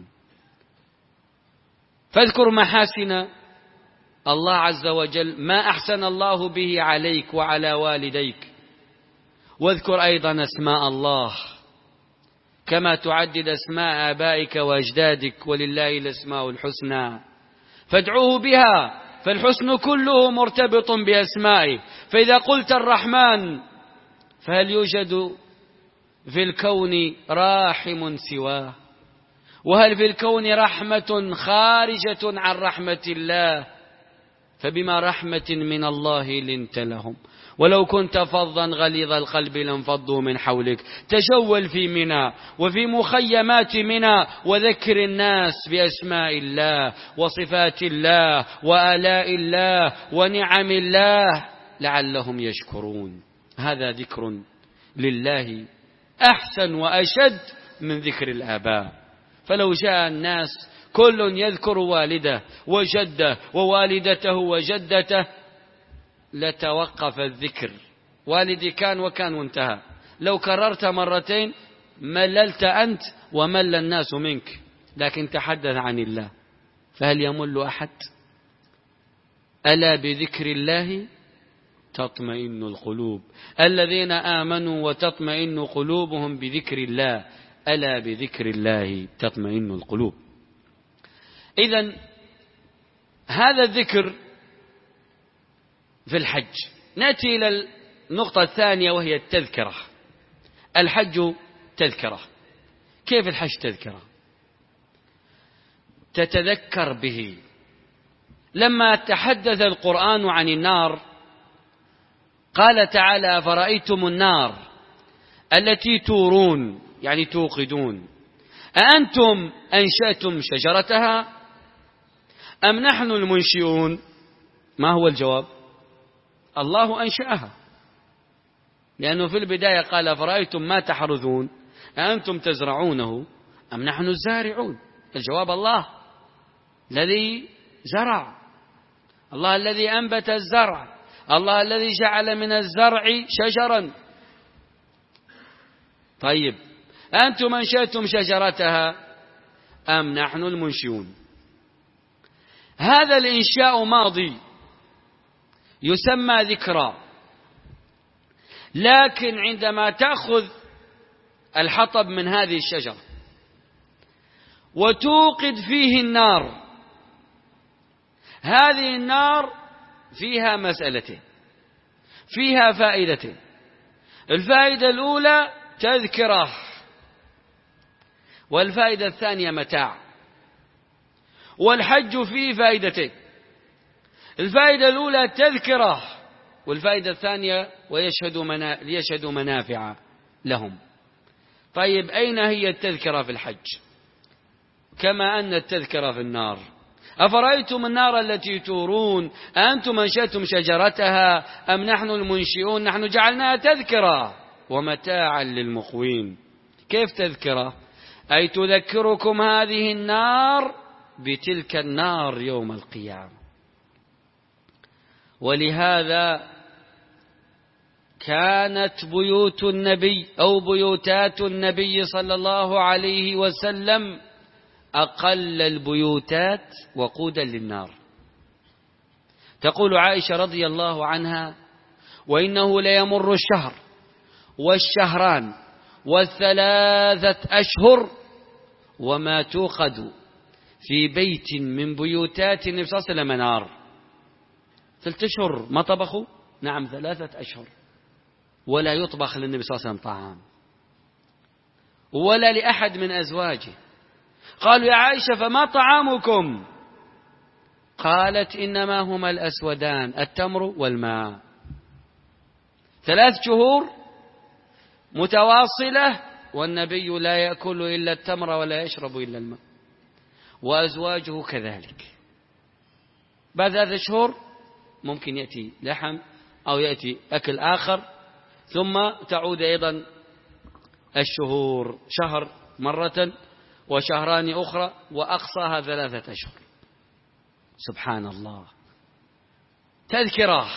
فاذكر محاسن الله عز وجل، ما أحسن الله به عليك وعلى والديك. واذكر أيضا أسماء الله كما تعدد أسماء آبائك وأجدادك، ولله الأسماء الحسنى فادعوه بها، فالحسن كله مرتبط بأسمائه. فإذا قلت الرحمن فهل يوجد في الكون راحم سواه؟ وهل في الكون رحمة خارجة عن رحمة الله؟ فبما رحمة من الله لنت لهم، ولو كنت فظا غليظ القلب لانفضوا من حولك. تجول في منى وفي مخيمات منى وذكر الناس بأسماء الله وصفات الله وآلاء الله ونعم الله لعلهم يشكرون. هذا ذكر لله أحسن وأشد من ذكر الآباء. فلو جاء الناس كل يذكر والده وجده ووالدته وجدته لتوقف الذكر. والدي كان وكان وانتهى. لو كررت مرتين مللت أنت ومل الناس منك، لكن تحدث عن الله، فهل يمل أحد؟ ألا بذكر الله تطمئن القلوب. الذين آمنوا وتطمئن قلوبهم بذكر الله. ألا بذكر الله تطمئن القلوب. إذن هذا الذكر في الحج. نأتي إلى النقطة الثانية وهي التذكرة. الحج تذكرة. كيف الحج تذكرة؟ تتذكر به. لما تحدث القرآن عن النار قال تعالى فرأيتم النار التي تورون، يعني توقدون، أأنتم أنشأتم شجرتها أم نحن المنشئون؟ ما هو الجواب؟ الله أنشأها، لأنه في البداية قال فرأيتم ما تحرثون أأنتم تزرعونه أم نحن الزارعون؟ الجواب الله الذي زرع، الله الذي أنبت الزرع، الله الذي جعل من الزرع شجرا. طيب أنتم أنشأتم شجرتها أم نحن المنشئون؟ هذا الإنشاء ماضي يسمى ذكرى، لكن عندما تأخذ الحطب من هذه الشجرة وتوقد فيه النار، هذه النار فيها مسألتين، فيها فائدتين. الفائدة الأولى تذكرة، والفائدة الثانية متاع. والحج فيه فائدتين، الفائدة الأولى تذكرة، والفائدة الثانية ويشهد منا... ليشهدوا منافع لهم. طيب أين هي التذكرة في الحج؟ كما أن التذكرة في النار. أفرأيتم النار التي تورون أنتم أنشأتم شجرتها أم نحن المنشئون نحن جعلناها تذكرة ومتاعا للمقوين. كيف تذكرة؟ أي تذكركم هذه النار بتلك النار يوم القيامة. ولهذا كانت بيوت النبي أو بيوتات النبي صلى الله عليه وسلم أقل البيوتات وقودا للنار. تقول عائشة رضي الله عنها: وإنه ليمر الشهر والشهران والثلاثة أشهر وما توقد في بيت من بيوتات النبي صلى الله عليه وسلم نار. ثلاثة أشهر ما طبخوا؟ نعم ثلاثة أشهر ولا يطبخ للنبي صلى الله عليه وسلم طعام ولا لأحد من أزواجه. قالوا: يا عائشة فما طعامكم؟ قالت: إنما هما الأسودان التمر والماء. ثلاث شهور متواصلة والنبي لا يأكل إلا التمر ولا يشرب إلا الماء، وأزواجه كذلك. بعد ثلاثة شهور ممكن يأتي لحم أو يأتي أكل آخر، ثم تعود أيضا الشهور، شهر مرة وشهران أخرى وأقصاها ثلاثة أشهر. سبحان الله، تذكرة.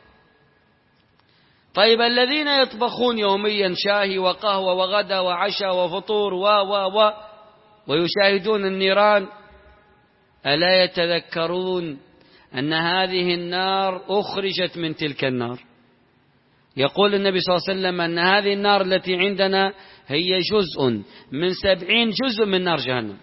طيب الذين يطبخون يوميا شاهي وقهوة وغدا وعشاء وفطور و و و ويشاهدون النيران، ألا يتذكرون أن هذه النار أخرجت من تلك النار؟ يقول النبي صلى الله عليه وسلم أن هذه النار التي عندنا هي جزء من سبعين جزء من نار جهنم.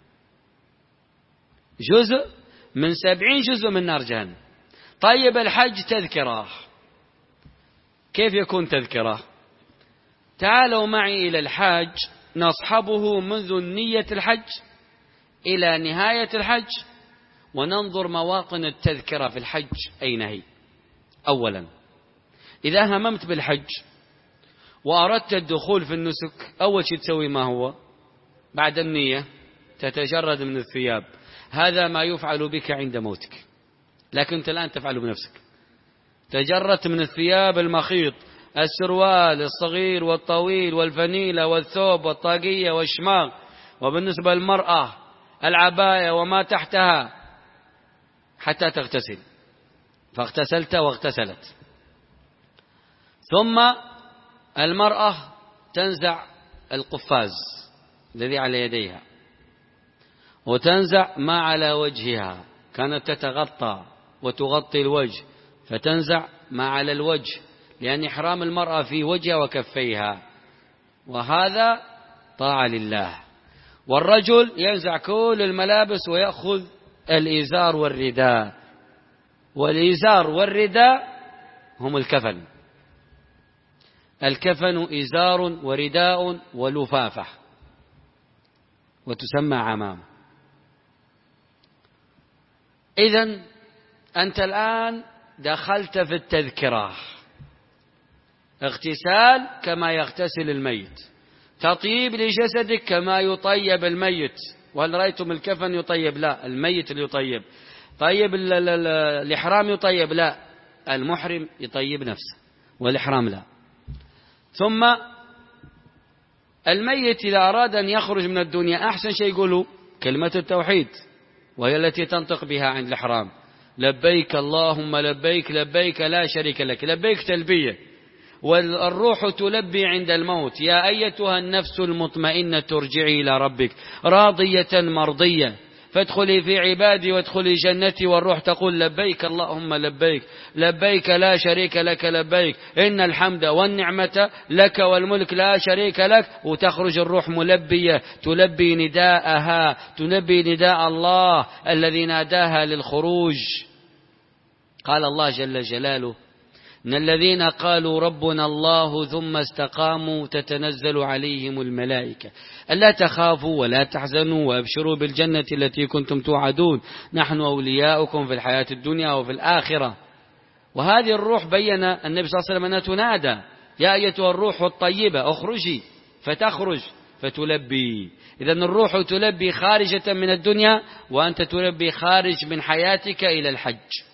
جزء من سبعين جزء من نار جهنم. طيب الحج تذكرة، كيف يكون تذكرة؟ تعالوا معي إلى الحج نصحبه منذ نية الحج إلى نهاية الحج وننظر مواطن التذكرة في الحج أين هي. أولا، إذا هممت بالحج وأردت الدخول في النسك، أول شيء تسوي ما هو؟ بعد النية تتجرد من الثياب. هذا ما يفعل بك عند موتك، لكن أنت الآن تفعله بنفسك. تجردت من الثياب المخيط، السروال الصغير والطويل والفنيلة والثوب والطاقية والشماغ، وبالنسبة للمرأة العباية وما تحتها، حتى تغتسل. فاغتسلت واغتسلت. ثم المرأة تنزع القفاز الذي على يديها وتنزع ما على وجهها، كانت تتغطى وتغطي الوجه، فتنزع ما على الوجه، لأن إحرام المرأة في وجهها وكفيها، وهذا طاعة لله. والرجل ينزع كل الملابس ويأخذ الإزار والرداء، والإزار والرداء هم الكفن. الكفن إزار ورداء ولفافة، وتسمى عمام. إذن أنت الآن دخلت في التذكرة. اغتسال كما يغتسل الميت، تطيب لجسدك كما يطيب الميت. وهل رأيتم الكفن يطيب؟ لا، الميت اللي يطيب. طيب الإحرام يطيب؟ لا، المحرم يطيب نفسه والإحرام لا. ثم الميت إذا أراد أن يخرج من الدنيا أحسن شيء يقوله كلمة التوحيد، وهي التي تنطق بها عند الإحرام: لبيك اللهم لبيك لبيك لا شريك لك. لبيك تلبية، والروح تلبي عند الموت: يا أيتها النفس المطمئنة ارجعي إلى ربك راضية مرضية فادخلي في عبادي وادخلي جنتي. والروح تقول: لبيك اللهم لبيك لبيك لا شريك لك لبيك إن الحمد والنعمة لك والملك لا شريك لك. وتخرج الروح ملبية تلبي نداءها، تلبي نداء الله الذي ناداها للخروج. قال الله جل جلاله: إن الذين قالوا ربنا الله ثم استقاموا تتنزل عليهم الملائكة ألا تخافوا ولا تحزنوا وأبشروا بالجنة التي كنتم توعدون نحن أولياؤكم في الحياة الدنيا وفي الآخرة. وهذه الروح بين النبي صلى الله عليه وسلم أنها تنادى: يا أيتها الروح الطيبة اخرجي، فتخرج فتلبي. إذن الروح تلبي خارجة من الدنيا، وأنت تلبي خارج من حياتك إلى الحج.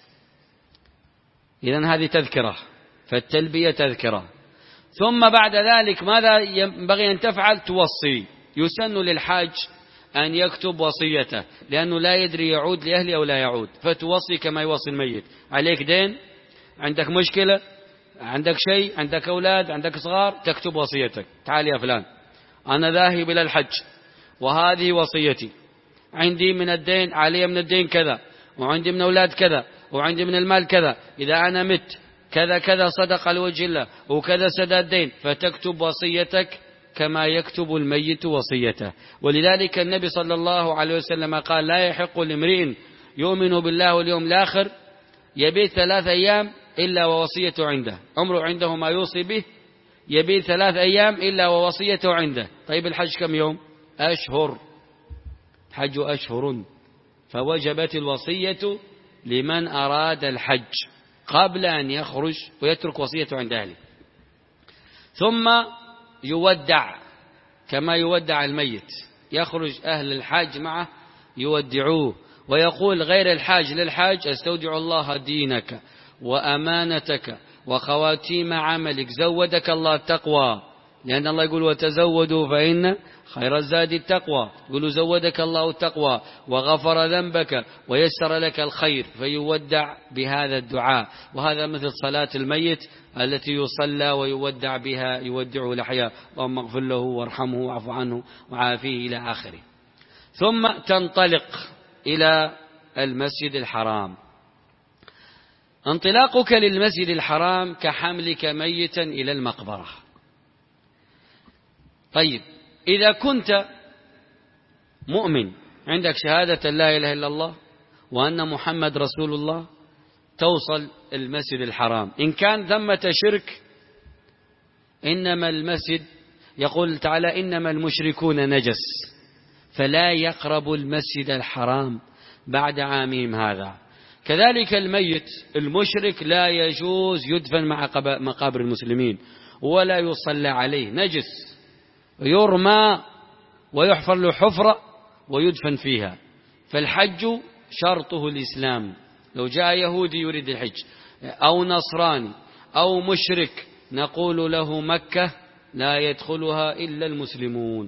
إذن هذه تذكرة، فالتلبية تذكرة. ثم بعد ذلك ماذا ينبغي أن تفعل؟ توصي. يسن للحاج أن يكتب وصيته، لأنه لا يدري يعود لأهله أو لا يعود، فتوصي كما يوصي الميت. عليك دين، عندك مشكلة، عندك شيء، عندك أولاد، عندك صغار، تكتب وصيتك. تعال يا فلان، أنا ذاهب إلى الحج وهذه وصيتي، عندي من الدين، علي من الدين كذا، وعندي من أولاد كذا، وعندي من المال كذا، إذا أنا مت كذا كذا صدق لوجه الله، وكذا سداد دين. فتكتب وصيتك كما يكتب الميت وصيته. ولذلك النبي صلى الله عليه وسلم قال: لا يحق لامرئ يؤمن بالله واليوم الآخر يبيت ثلاث أيام إلا ووصيته عنده، عمره عنده ما يوصي به، يبيت ثلاث أيام إلا ووصيته عنده. طيب الحج كم يوم؟ أشهر، الحج أشهر، فوجبت الوصية لمن أراد الحج قبل أن يخرج ويترك وصيته عند أهله. ثم يودع كما يودع الميت، يخرج أهل الحاج معه يودعوه، ويقول غير الحاج للحاج: استودع الله دينك وأمانتك وخواتيم عملك، زودك الله التقوى، لأن الله يقول: وتزودوا فإن خير الزاد التقوى. يقول: زودك الله التقوى وغفر ذنبك ويسر لك الخير، فيودع بهذا الدعاء. وهذا مثل صلاة الميت التي يصلى ويودع بها، يودعه الأحياء: اللهم اغفر له وارحمه واعف عنه وعافيه إلى آخره. ثم تنطلق إلى المسجد الحرام. انطلاقك للمسجد الحرام كحملك ميتا إلى المقبرة. طيب، إذا كنت مؤمن عندك شهادة لا إله إلا الله وأن محمد رسول الله، توصل المسجد الحرام. إن كان ثمة شرك، إنما المسجد، يقول تعالى: إنما المشركون نجس فلا يقربوا المسجد الحرام بعد عامهم هذا. كذلك الميت المشرك لا يجوز يدفن مع مقابر المسلمين ولا يصلى عليه، نجس، يرمى ويحفر له حفرة ويدفن فيها. فالحج شرطه الإسلام. لو جاء يهودي يريد الحج أو نصراني أو مشرك، نقول له: مكة لا يدخلها إلا المسلمون.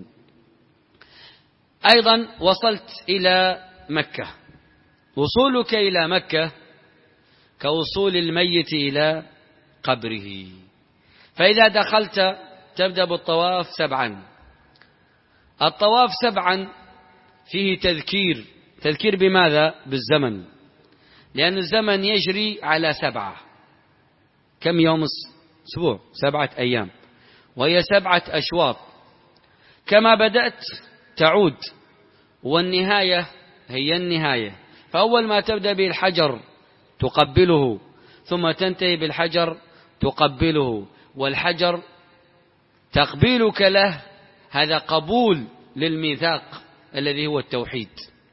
أيضا وصلت إلى مكة، وصولك إلى مكة كوصول الميت إلى قبره. فإذا دخلت تبدأ بالطواف سبعا. الطواف سبعا فيه تذكير. تذكير بماذا؟ بالزمن، لأن الزمن يجري على سبعة. كم يوم؟ أسبوع، سبعة أيام، وهي سبعة أشواط. كما بدأت تعود، والنهاية هي النهاية. فأول ما تبدأ بالحجر تقبله، ثم تنتهي بالحجر تقبله، والحجر تقبيلك له هذا قبول للميثاق الذي هو التوحيد.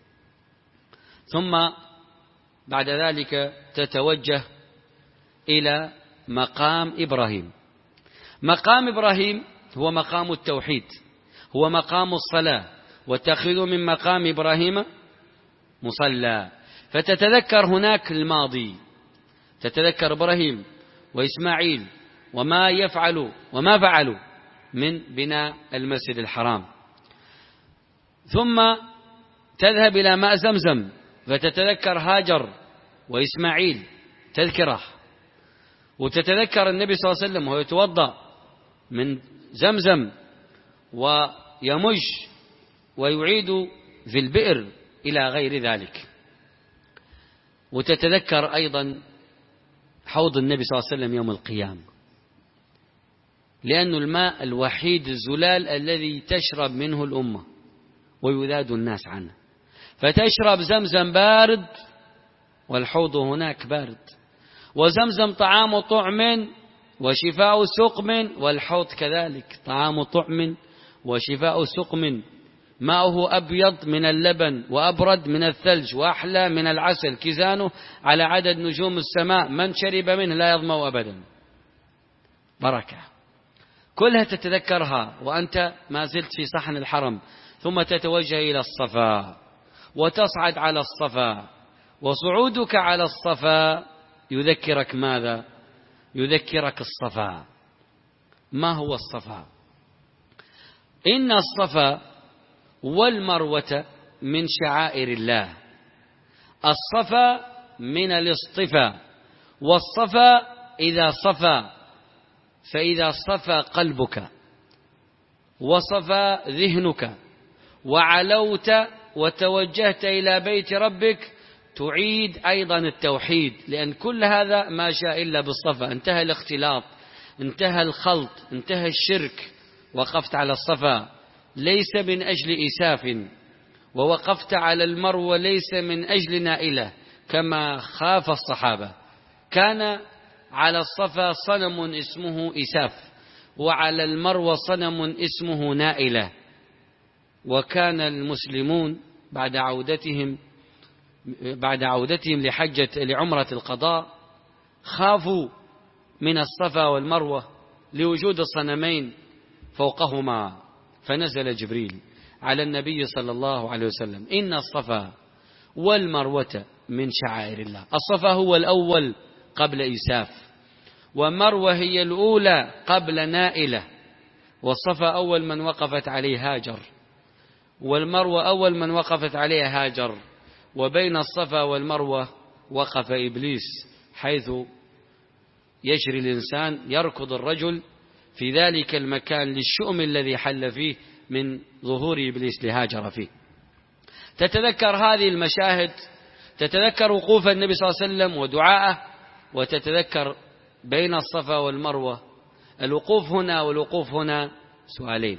ثم بعد ذلك تتوجه إلى مقام إبراهيم. مقام إبراهيم هو مقام التوحيد، هو مقام الصلاة، واتخذوا من مقام إبراهيم مصلى. فتتذكر هناك الماضي، تتذكر إبراهيم وإسماعيل وما يفعلوا وما فعلوا من بناء المسجد الحرام. ثم تذهب إلى ماء زمزم فتتذكر هاجر وإسماعيل تذكره، وتتذكر النبي صلى الله عليه وسلم وهو يتوضأ من زمزم ويمج ويعيد في البئر إلى غير ذلك. وتتذكر أيضا حوض النبي صلى الله عليه وسلم يوم القيامة، لأن الماء الوحيد الزلال الذي تشرب منه الأمة ويذاد الناس عنه. فتشرب زمزم بارد والحوض هناك بارد، وزمزم طعام طعم وشفاء سقم، والحوض كذلك طعام طعم وشفاء سقم، ماؤه أبيض من اللبن وأبرد من الثلج وأحلى من العسل، كيزانه على عدد نجوم السماء، من شرب منه لا يظمأ أبدا. بركة. كلها تتذكرها وأنت ما زلت في صحن الحرم، ثم تتوجه إلى الصفا وتصعد على الصفا، وصعودك على الصفا يذكرك ماذا؟ يذكرك الصفا. ما هو الصفا؟ إن الصفا والمروة من شعائر الله. الصفا من الاصطفاء، والصفا إذا صفى، فإذا صفى قلبك وصفى ذهنك وعلوت وتوجهت إلى بيت ربك تعيد أيضا التوحيد، لأن كل هذا ما جاء إلا بالصفا. انتهى الاختلاط، انتهى الخلط، انتهى الشرك. وقفت على الصفا ليس من أجل إساف، ووقفت على المروة ليس من أجل نائلة كما خاف الصحابة. كان على الصفا صنم اسمه إساف، وعلى المروة صنم اسمه نائلة. وكان المسلمون بعد عودتهم بعد عودتهم لحجة لعمرة القضاء خافوا من الصفا والمروة لوجود الصنمين فوقهما، فنزل جبريل على النبي صلى الله عليه وسلم: إن الصفا والمروة من شعائر الله. الصفا هو الأول قبل إساف، ومروة هي الأولى قبل نائلة. والصفا أول من وقفت عليه هاجر، والمروة أول من وقفت عليه هاجر. وبين الصفا والمروة وقف إبليس، حيث يجري الإنسان يركض الرجل في ذلك المكان للشؤم الذي حل فيه من ظهور إبليس لهاجر فيه. تتذكر هذه المشاهد، تتذكر وقوف النبي صلى الله عليه وسلم ودعاءه، وتتذكر بين الصفا والمروة. الوقوف هنا والوقوف هنا سؤالين: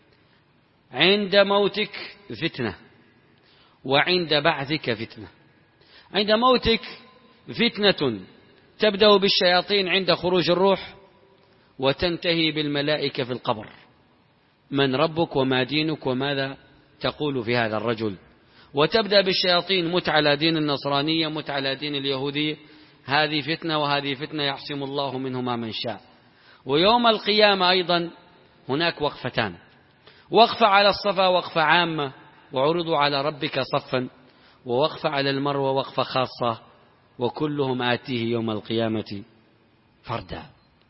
عند موتك فتنة، وعند بعثك فتنة. عند موتك فتنة تبدأ بالشياطين عند خروج الروح، وتنتهي بالملائكة في القبر: من ربك وما دينك وماذا تقول في هذا الرجل. وتبدأ بالشياطين: مت على دين النصرانية، مت على دين اليهودية. هذه فتنة وهذه فتنة يعصم الله منهما من شاء. ويوم القيامة أيضا هناك وقفتان: وقفة على الصفا وقفة عامة وعرضوا على ربك صفا، ووقفة على المروة وقفة خاصة وكلهم آتيه يوم القيامة فردا.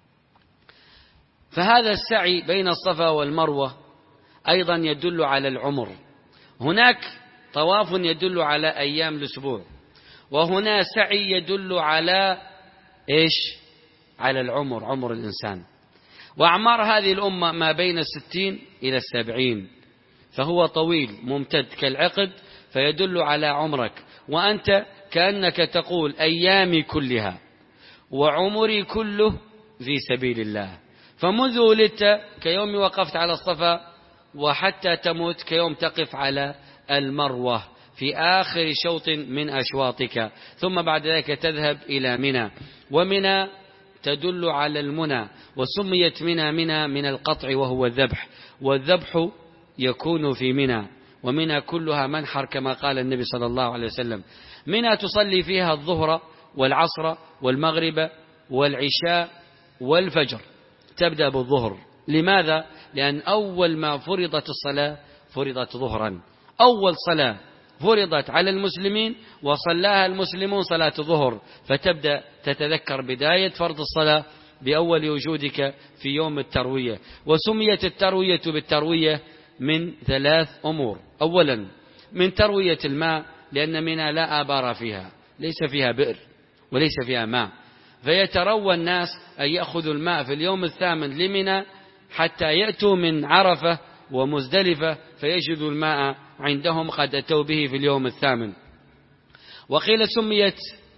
فهذا السعي بين الصفا والمروة أيضا يدل على العمر. هناك طواف يدل على أيام الأسبوع، وهنا سعي يدل على إيش؟ على العمر، عمر الإنسان. وأعمار هذه الأمة ما بين الستين إلى السبعين، فهو طويل ممتد كالعقد، فيدل على عمرك. وأنت كأنك تقول: أيامي كلها وعمري كله في سبيل الله. فمنذ ولدت كيوم وقفت على الصفا، وحتى تموت كيوم تقف على المروة في آخر شوط من أشواطك. ثم بعد ذلك تذهب إلى منى، ومنى تدل على المنى، وسميت منى منى من القطع وهو الذبح، والذبح يكون في منى. ومنى كلها منحر كما قال النبي صلى الله عليه وسلم. منى تصلي فيها الظهر والعصر والمغرب والعشاء والفجر. تبدأ بالظهر. لماذا؟ لأن أول ما فرضت الصلاة فرضت ظهرا. أول صلاة فرضت على المسلمين وصلاها المسلمون صلاة الظهر، فتبدأ تتذكر بداية فرض الصلاة بأول وجودك في يوم التروية. وسميت التروية بالتروية من ثلاث أمور: أولا من تروية الماء، لأن منى لا آبار فيها، ليس فيها بئر وليس فيها ماء، فيتروى الناس أن يأخذوا الماء في اليوم الثامن لمنى حتى يأتوا من عرفة ومزدلفة فيجدوا الماء عندهم قد أتوا به في اليوم الثامن. وقيل سميت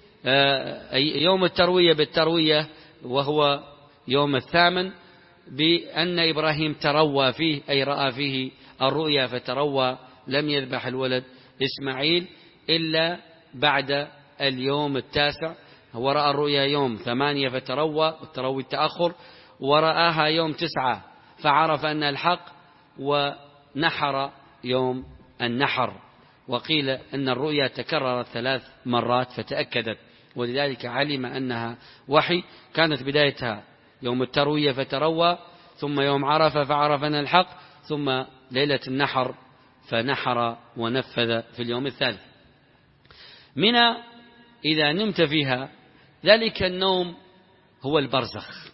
يوم التروية بالتروية وهو يوم الثامن بأن إبراهيم تروى فيه، أي رأى فيه الرؤيا فتروى، لم يذبح الولد إسماعيل إلا بعد اليوم التاسع. هو رأى الرؤيا يوم ثمانية فتروى، والتروي التأخر، ورآها يوم تسعة فعرف أن الحق، ونحر يوم النحر. وقيل أن الرؤيا تكررت ثلاث مرات فتأكدت، ولذلك علم أنها وحي. كانت بدايتها يوم التروية فتروى، ثم يوم عرفة فعرفنا الحق، ثم ليلة النحر فنحر ونفذ في اليوم الثالث. منى إذا نمت فيها ذلك النوم هو البرزخ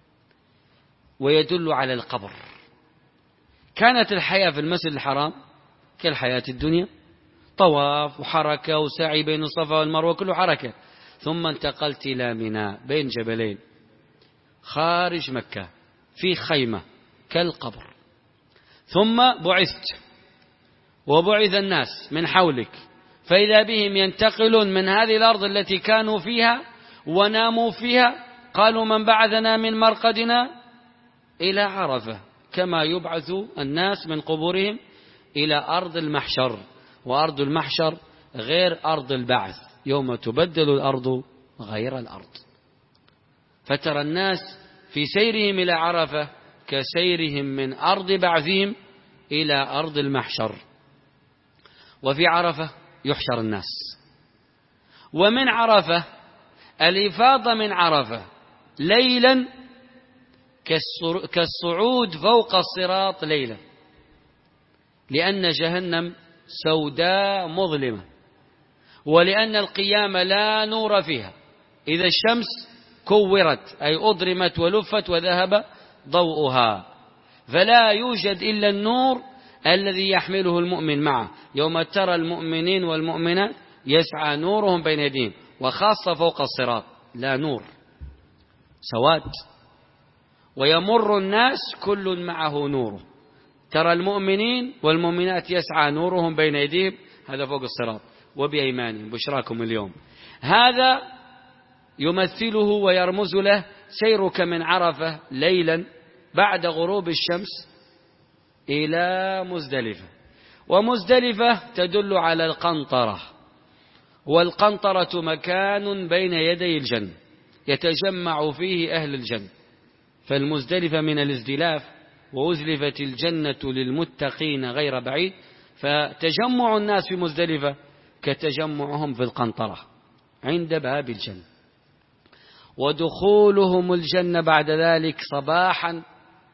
ويدل على القبر. كانت الحياة في المسجد الحرام كالحياة الدنيا، طواف وحركة وسعي بين الصفا والمروة، كله حركة. ثم انتقلت إلى منى بين جبلين خارج مكة في خيمة كالقبر، ثم بعثت وبعث الناس من حولك، فإذا بهم ينتقلون من هذه الأرض التي كانوا فيها وناموا فيها، قالوا من بعثنا من مرقدنا إلى عرفة، كما يبعث الناس من قبورهم إلى أرض المحشر. وأرض المحشر غير أرض البعث، يوم تبدل الأرض غير الأرض. فترى الناس في سيرهم إلى عرفة كسيرهم من أرض بعثهم إلى أرض المحشر. وفي عرفة يحشر الناس. ومن عرفة الإفاضة من عرفة ليلا كالصعود فوق الصراط ليلا، لأن جهنم سوداء مظلمة، ولأن القيام لا نور فيها. إذا الشمس كورت أي أضرمت ولفت وذهب ضوءها، فلا يوجد إلا النور الذي يحمله المؤمن معه. يوم ترى المؤمنين والمؤمنات يسعى نورهم بين يديهم، وخاصة فوق الصراط لا نور، سواد، ويمر الناس كل معه نوره. ترى المؤمنين والمؤمنات يسعى نورهم بين يديهم، هذا فوق الصراط، وبأيمانهم بشراكم اليوم. هذا يمثله ويرمز له سيرك من عرفة ليلا بعد غروب الشمس إلى مزدلفة. ومزدلفة تدل على القنطرة، والقنطرة مكان بين يدي الجنة يتجمع فيه أهل الجنة. فالمزدلفة من الازدلاف، وأزلفت الجنة للمتقين غير بعيد، فتجمع الناس في مزدلفة كتجمعهم في القنطرة عند باب الجنة. ودخولهم الجنة بعد ذلك صباحا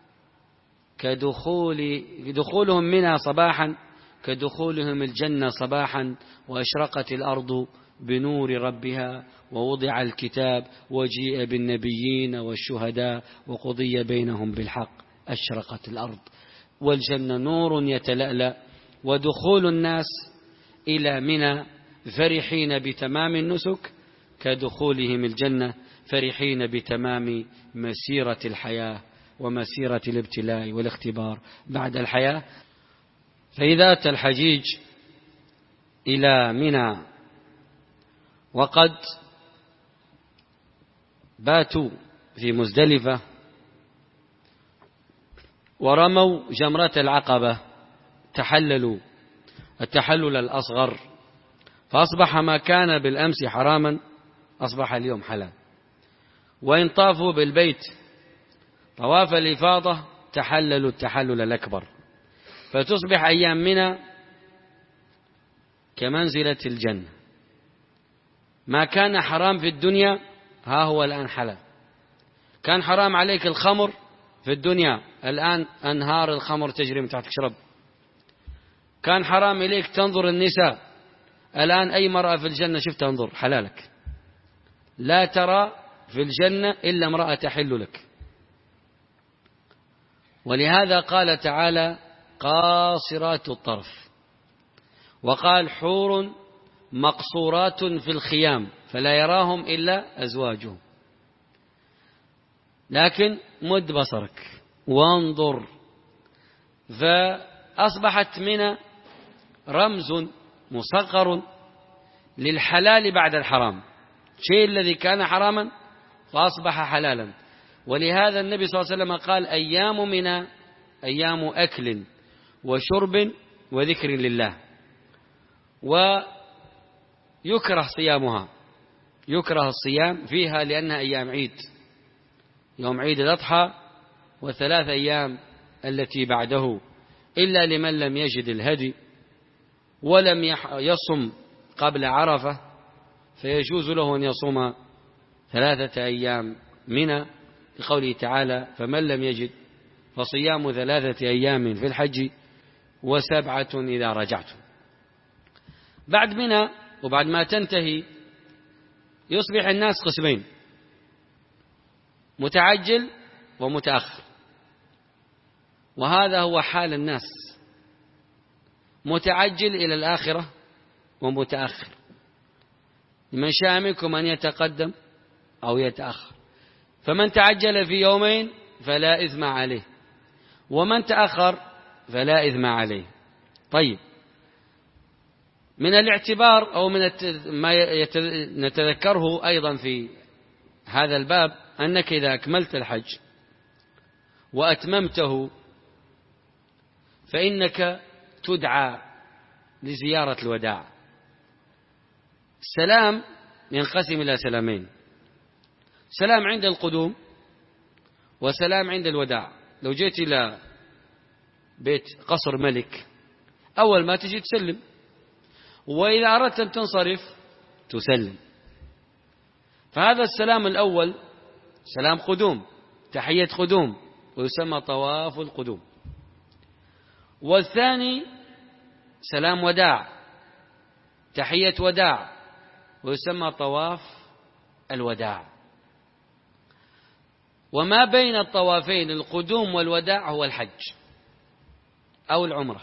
كدخول دخولهم منها صباحا كدخولهم الجنة صباحا، وأشرقت الأرض بنور ربها، ووضع الكتاب، وجيء بالنبيين والشهداء، وقضي بينهم بالحق. أشرقت الأرض والجنة نور يتلألأ. ودخول الناس إلى منى فرحين بتمام النسك كدخولهم الجنة فرحين بتمام مسيرة الحياة ومسيرة الابتلاء والاختبار بعد الحياة. فإذا أتى الحجيج إلى منى وقد باتوا في مزدلفة ورموا جمرة العقبة، تحللوا التحلل الأصغر، فأصبح ما كان بالأمس حراما أصبح اليوم حلال. وإن طافوا بالبيت طواف الإفاضة تحللوا التحلل الأكبر، فتصبح أيام منى كمنزلة الجنة. ما كان حرام في الدنيا ها هو الآن حلال. كان حرام عليك الخمر في الدنيا، الآن أنهار الخمر تجري من تحت تشرب. كان حرام إليك تنظر النساء، الآن أي مرأة في الجنة شفت تنظر حلالك. لا ترى في الجنة إلا امرأة تحل لك. ولهذا قال تعالى قاصرات الطرف، وقال حور مقصورات في الخيام فلا يراهم إلا أزواجهم. لكن مد بصرك وانظر. فأصبحت منى رمز مصغر للحلال بعد الحرام، شيء الذي كان حراما فأصبح حلالا. ولهذا النبي صلى الله عليه وسلم قال أيام منى أيام أكل وشرب وذكر لله. ويكره صيامها، يكره الصيام فيها لأنها أيام عيد، يوم عيد الأضحى وثلاث أيام التي بعده، إلا لمن لم يجد الهدي ولم يصم قبل عرفة، فيجوز له أن يصوم ثلاثة أيام منى، لقوله تعالى فمن لم يجد فصيام ثلاثة أيام في الحج وسبعة إذا رجعتم. بعد منى وبعد ما تنتهي يصبح الناس قسمين: متعجل ومتأخر، وهذا هو حال الناس، متعجل إلى الآخرة ومتأخر، لمن شاء منكم أن يتقدم أو يتأخر. فمن تعجل في يومين فلا إثم عليه، ومن تأخر فلا إثم عليه. طيب، من الاعتبار أو من ما نتذكره أيضا في هذا الباب أنك إذا أكملت الحج وأتممته فإنك تدعى لزيارة الوداع. السلام ينقسم إلى سلامين: سلام عند القدوم وسلام عند الوداع. لو جيت إلى بيت قصر ملك أول ما تجي تسلم، وإذا أردت أن تنصرف تسلم. فهذا السلام الأول سلام قدوم، تحية قدوم، ويسمى طواف القدوم. والثاني سلام وداع، تحية وداع، ويسمى طواف الوداع. وما بين الطوافين القدوم والوداع هو الحج أو العمرة.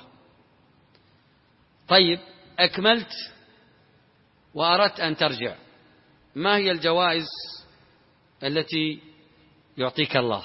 طيب، أكملت وأردت أن ترجع، ما هي الجوائز التي يعطيك الله؟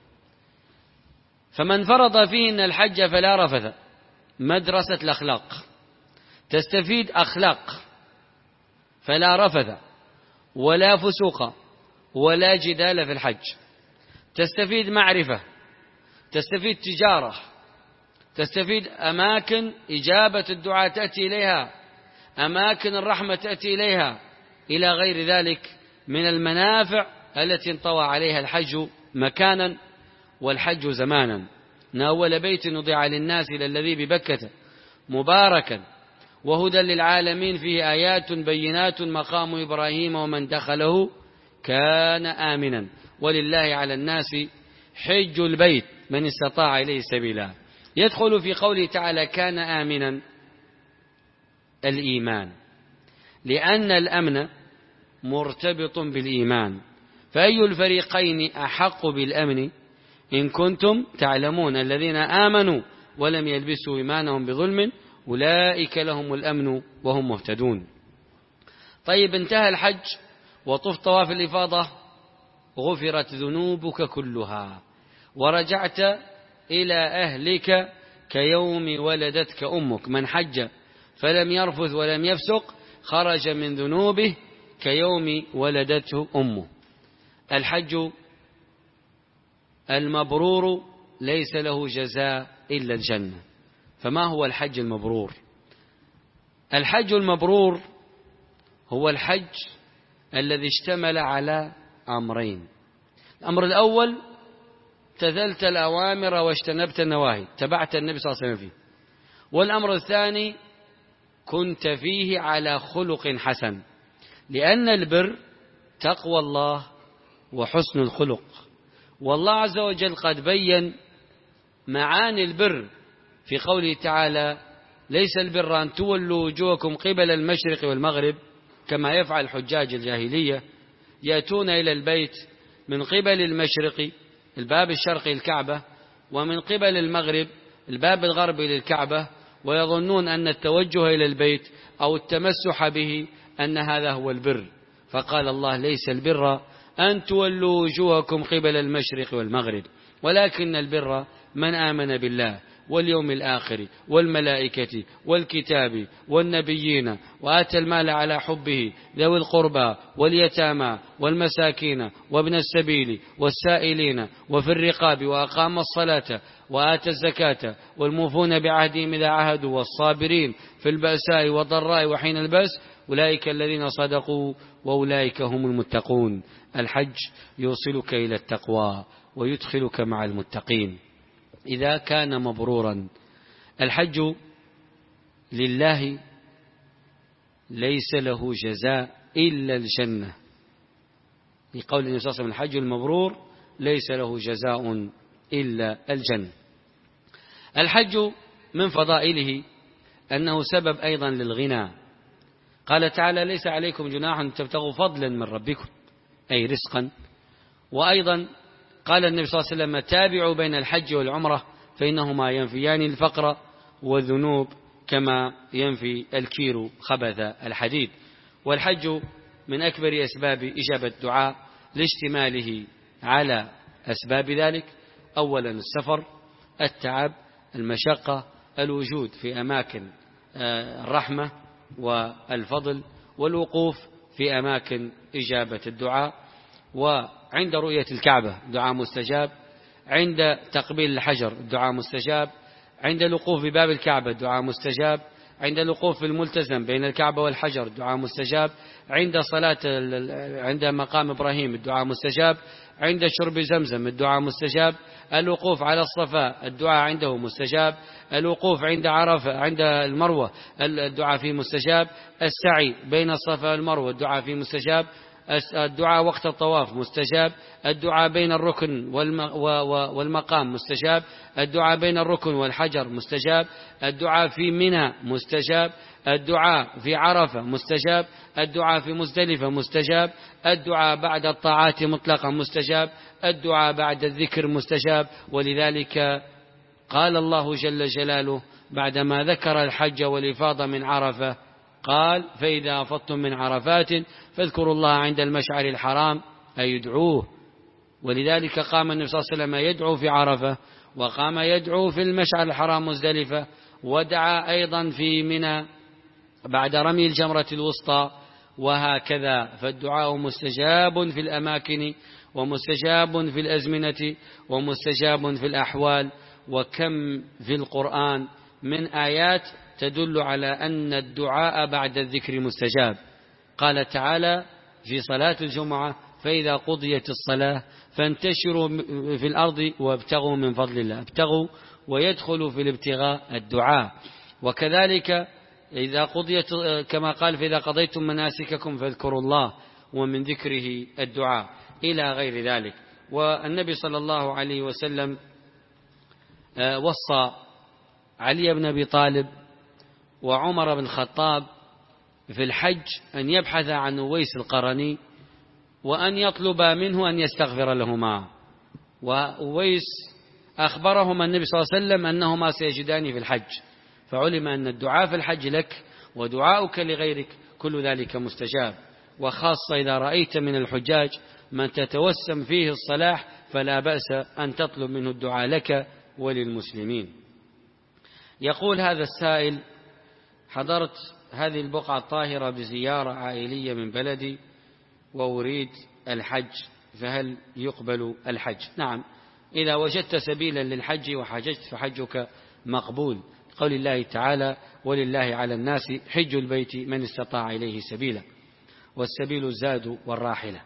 فمن فرض فيهن الحج فلا رفث، مدرسة الأخلاق، تستفيد أخلاق، فلا رفث ولا فسوق ولا جدال في الحج. تستفيد معرفة، تستفيد تجارة، تستفيد أماكن إجابة الدعاء تأتي إليها، أماكن الرحمة تأتي إليها، إلى غير ذلك من المنافع التي انطوى عليها الحج مكانا والحج زمانا. إن أول بيت وضع للناس إلى الذي ببكة مباركا وهدى للعالمين فيه آيات بينات مقام إبراهيم ومن دخله كان آمنا ولله على الناس حج البيت من استطاع إليه سبيلا. يدخل في قوله تعالى كان آمنا الإيمان، لأن الأمن مرتبط بالإيمان، فأي الفريقين أحق بالأمن إن كنتم تعلمون الذين آمنوا ولم يلبسوا إيمانهم بظلم أولئك لهم الأمن وهم مهتدون. طيب، انتهى الحج وطف طواف الإفاضة، غفرت ذنوبك كلها ورجعت إلى أهلك كيوم ولدتك أمك. من حج فلم يرفث ولم يفسق خرج من ذنوبه كيوم ولدته أمه. الحج المبرور ليس له جزاء إلا الجنة. فما هو الحج المبرور؟ الحج المبرور هو الحج الذي اشتمل على أمرين: الأمر الأول تذلت الأوامر واجتنبت النواهي، تبعت النبي صلى الله عليه وسلم فيه. والأمر الثاني كنت فيه على خلق حسن، لأن البر تقوى الله وحسن الخلق. والله عز وجل قد بين معاني البر في قوله تعالى ليس البر أن تولوا وجوهكم قبل المشرق والمغرب كما يفعل حجاج الجاهلية، يأتون إلى البيت من قبل المشرق الباب الشرقي الكعبة، ومن قبل المغرب الباب الغربي للكعبة، ويظنون أن التوجه إلى البيت أو التمسح به أن هذا هو البر. فقال الله ليس البر أن تولوا وجوهكم قبل المشرق والمغرب، ولكن البر من آمن بالله واليوم الآخر والملائكة والكتاب والنبيين وآتى المال على حبه ذوي القربى واليتامى والمساكين وابن السبيل والسائلين وفي الرقاب وأقام الصلاة وآتى الزكاة والموفون بعهدهم إذا عهدوا والصابرين في البأساء والضراء وحين البأس أولئك الذين صدقوا وأولئك هم المتقون. الحج يوصلك إلى التقوى ويدخلك مع المتقين إذا كان مبرورا. الحج لله ليس له جزاء إلا الجنة، لقول النبي صلى الله عليه وسلم الحج المبرور ليس له جزاء إلا الجنة. الحج من فضائله أنه سبب أيضا للغنى. قال تعالى: ليس عليكم جناح أن تبتغوا فضلا من ربكم، أي رزقا. وأيضا قال النبي صلى الله عليه وسلم: تابعوا بين الحج والعمرة فإنهما ينفيان الفقر والذنوب كما ينفي الكير خبث الحديد. والحج من أكبر أسباب إجابة الدعاء لاشتماله على أسباب ذلك: أولا السفر، التعب، المشقة، الوجود في أماكن الرحمة والفضل، والوقوف في أماكن إجابة الدعاء، وعند رؤية الكعبة دعاء مستجاب، عند تقبيل الحجر الدعاء مستجاب، عند الوقوف بباب الكعبة الدعاء مستجاب، عند الوقوف في الملتزم بين الكعبة والحجر الدعاء مستجاب، عند صلاة عند مقام إبراهيم الدعاء مستجاب، عند شرب زمزم الدعاء مستجاب، الوقوف على الصفا الدعاء عنده مستجاب، الوقوف عند عرفة عند المروة الدعاء فيه مستجاب، السعي بين الصفا والمروة الدعاء فيه مستجاب، الدعاء وقت الطواف مستجاب، الدعاء بين الركن والمقام مستجاب، الدعاء بين الركن والحجر مستجاب، الدعاء في منى مستجاب، الدعاء في عرفة مستجاب، الدعاء في مزدلفة مستجاب، الدعاء بعد الطاعات مطلقا مستجاب، الدعاء بعد الذكر مستجاب. ولذلك قال الله جل جلاله بعدما ذكر الحج والإفاضة من عرفة قال: فإذا أفضتم من عرفات فاذكروا الله عند المشعر الحرام، أي يدعوه. ولذلك قام النبي صلى الله عليه وسلم يدعو في عرفة، وقام يدعو في المشعر الحرام مزدلفة، ودعا أيضا في منى بعد رمي الجمرة الوسطى، وهكذا. فالدعاء مستجاب في الأماكن، ومستجاب في الأزمنة، ومستجاب في الأحوال. وكم في القرآن من آيات تدل على أن الدعاء بعد الذكر مستجاب. قال تعالى في صلاة الجمعة: فإذا قضيت الصلاة فانتشروا في الأرض وابتغوا من فضل الله. ابتغوا ويدخل في الابتغاء الدعاء. وكذلك إذا قضيت كما قال: فإذا قضيتم مناسككم فاذكروا الله، ومن ذكره الدعاء إلى غير ذلك. والنبي صلى الله عليه وسلم وصى علي بن أبي طالب وعمر بن الخطاب في الحج أن يبحث عن أويس القرني وأن يطلب منه أن يستغفر لهما. وأويس أخبرهما النبي صلى الله عليه وسلم أنهما سيجدان في الحج، فعلم أن الدعاء في الحج لك ودعاؤك لغيرك كل ذلك مستجاب. وخاصة إذا رأيت من الحجاج من تتوسم فيه الصلاح فلا بأس أن تطلب منه الدعاء لك وللمسلمين. يقول هذا السائل: حضرت هذه البقعة الطاهرة بزيارة عائلية من بلدي وأريد الحج، فهل يقبل الحج؟ نعم، إذا وجدت سبيلا للحج وحججت فحجك مقبول. قول الله تعالى: ولله على الناس حج البيت من استطاع إليه سبيلا، والسبيل الزاد والراحلة.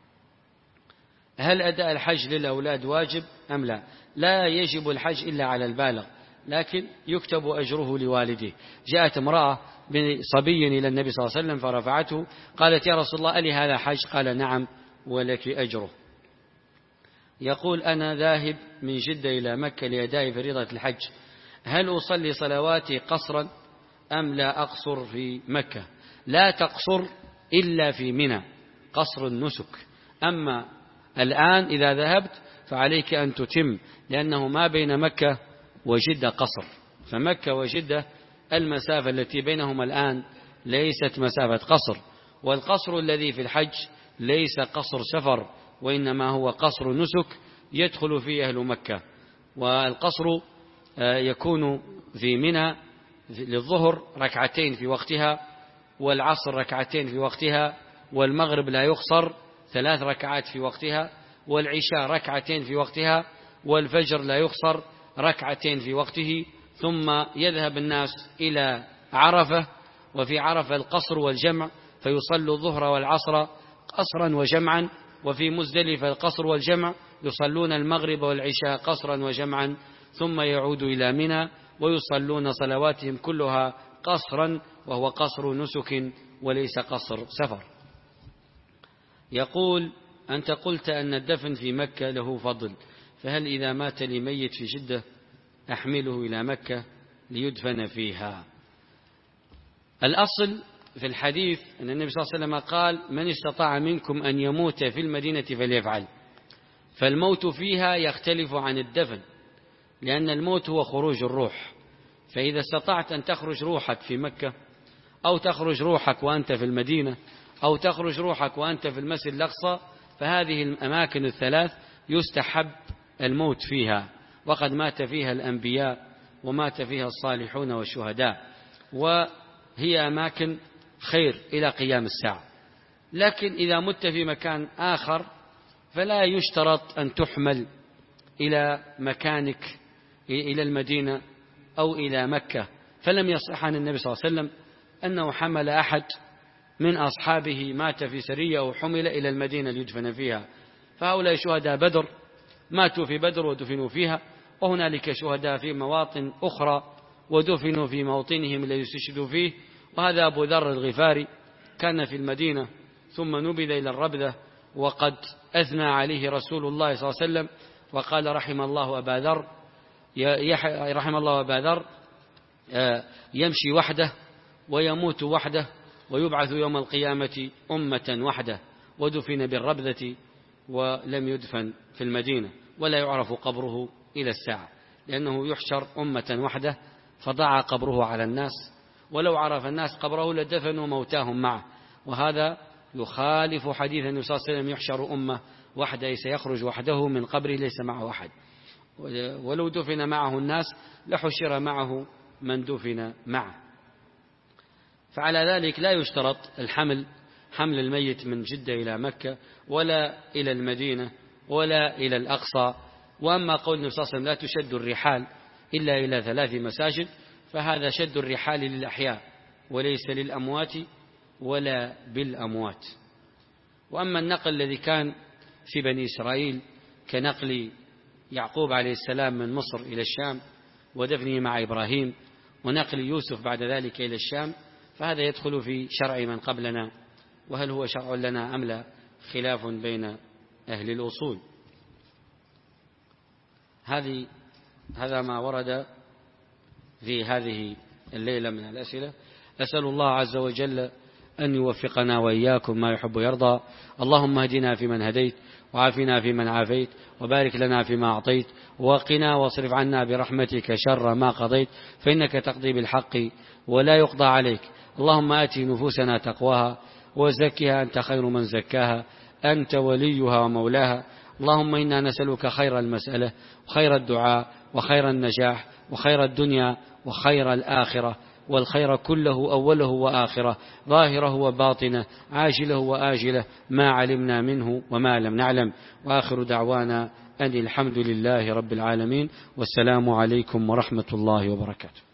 هل أداء الحج للأولاد واجب أم لا؟ لا يجب الحج إلا على البالغ، لكن يكتب أجره لوالده. جاءت امرأة بصبي إلى النبي صلى الله عليه وسلم فرفعته، قالت: يا رسول الله ألي هذا حج؟ قال: نعم ولك أجره. يقول: أنا ذاهب من جدة إلى مكة لأداء فريضة الحج، هل أصلي صلواتي قصرا أم لا أقصر في مكة؟ لا تقصر إلا في منى، قصر النسك. أما الآن إذا ذهبت فعليك أن تتم، لأنه ما بين مكة وجدة قصر، فمكة وجدة المسافة التي بينهما الآن ليست مسافة قصر. والقصر الذي في الحج ليس قصر سفر، وإنما هو قصر نسك يدخل فيه أهل مكة. والقصر يكون في منى للظهر ركعتين في وقتها، والعصر ركعتين في وقتها، والمغرب لا يقصر ثلاث ركعات في وقتها، والعشاء ركعتين في وقتها، والفجر لا يقصر ركعتين في وقته. ثم يذهب الناس إلى عرفة، وفي عرفة القصر والجمع، فيصلوا الظهر والعصر قصرا وجمعا. وفي مزدلفة القصر والجمع، يصلون المغرب والعشاء قصرا وجمعا، ثم يعودوا إلى منى ويصلون صلواتهم كلها قصرا، وهو قصر نسك وليس قصر سفر. يقول: أنت قلت أن الدفن في مكة له فضل، فهل إذا مات لي ميت في جدة أحمله إلى مكة ليدفن فيها؟ الأصل في الحديث أن النبي صلى الله عليه وسلم قال: من استطاع منكم أن يموت في المدينة فليفعل. فالموت فيها يختلف عن الدفن، لأن الموت هو خروج الروح، فإذا استطعت أن تخرج روحك في مكة، أو تخرج روحك وأنت في المدينة، أو تخرج روحك وأنت في المسجد الأقصى، فهذه الأماكن الثلاث يستحب الموت فيها، وقد مات فيها الأنبياء ومات فيها الصالحون والشهداء، وهي أماكن خير إلى قيام الساعة. لكن إذا مت في مكان آخر فلا يشترط أن تحمل إلى مكانك إلى المدينة أو إلى مكة، فلم يصح عن النبي صلى الله عليه وسلم أنه حمل أحد من أصحابه مات في سرية أو حمل إلى المدينة ليدفن فيها. فهؤلاء شهداء بدر ماتوا في بدر ودفنوا فيها، وهنالك شهداء في مواطن أخرى ودفنوا في موطنهم الذي استشهدوا فيه. وهذا أبو ذر الغفاري كان في المدينة ثم نبذ إلى الربذة، وقد أثنى عليه رسول الله صلى الله عليه وسلم وقال: رحم الله أبا ذر، رحم الله أبا ذر يمشي وحده ويموت وحده ويبعث يوم القيامة أمة وحده. ودفن بالربذة ولم يدفن في المدينة، ولا يعرف قبره إلى الساعة، لأنه يحشر أمة وحده فضاع قبره على الناس، ولو عرف الناس قبره لدفنوا موتاهم معه. وهذا يخالف حديث النبي صلى الله عليه وسلم: يحشر أمة وحده، سيخرج وحده من قبره ليس معه أحد. ولو دفن معه الناس لحشر معه من دفن معه. فعلى ذلك لا يشترط الحمل حمل الميت من جدة إلى مكة ولا إلى المدينة ولا إلى الأقصى. وأما قول النبي صلى الله عليه وسلم: لا تشد الرحال إلا إلى ثلاث مساجد، فهذا شد الرحال للأحياء وليس للأموات ولا بالأموات. وأما النقل الذي كان في بني إسرائيل كنقل يعقوب عليه السلام من مصر إلى الشام ودفنه مع إبراهيم، ونقل يوسف بعد ذلك إلى الشام، فهذا يدخل في شرع من قبلنا، وهل هو شرع لنا أم لا خلاف بين أهل الأصول. هذه هذا ما ورد في هذه الليلة من الأسئلة. أسأل الله عز وجل أن يوفقنا وإياكم ما يحب ويرضى. اللهم اهدنا فيمن هديت، وعافنا فيمن عافيت، وبارك لنا فيما أعطيت، وقنا واصرف عنا برحمتك شر ما قضيت، فإنك تقضي بالحق ولا يقضى عليك. اللهم آت نفوسنا تقواها وزكها أنت خير من زكاها، أنت وليها ومولاها. اللهم إنا نسألك خير المسألة وخير الدعاء وخير النجاح وخير الدنيا وخير الآخرة، والخير كله أوله وآخره، ظاهره وباطنه، عاجله وآجله، ما علمنا منه وما لم نعلم. وآخر دعوانا أن الحمد لله رب العالمين، والسلام عليكم ورحمة الله وبركاته.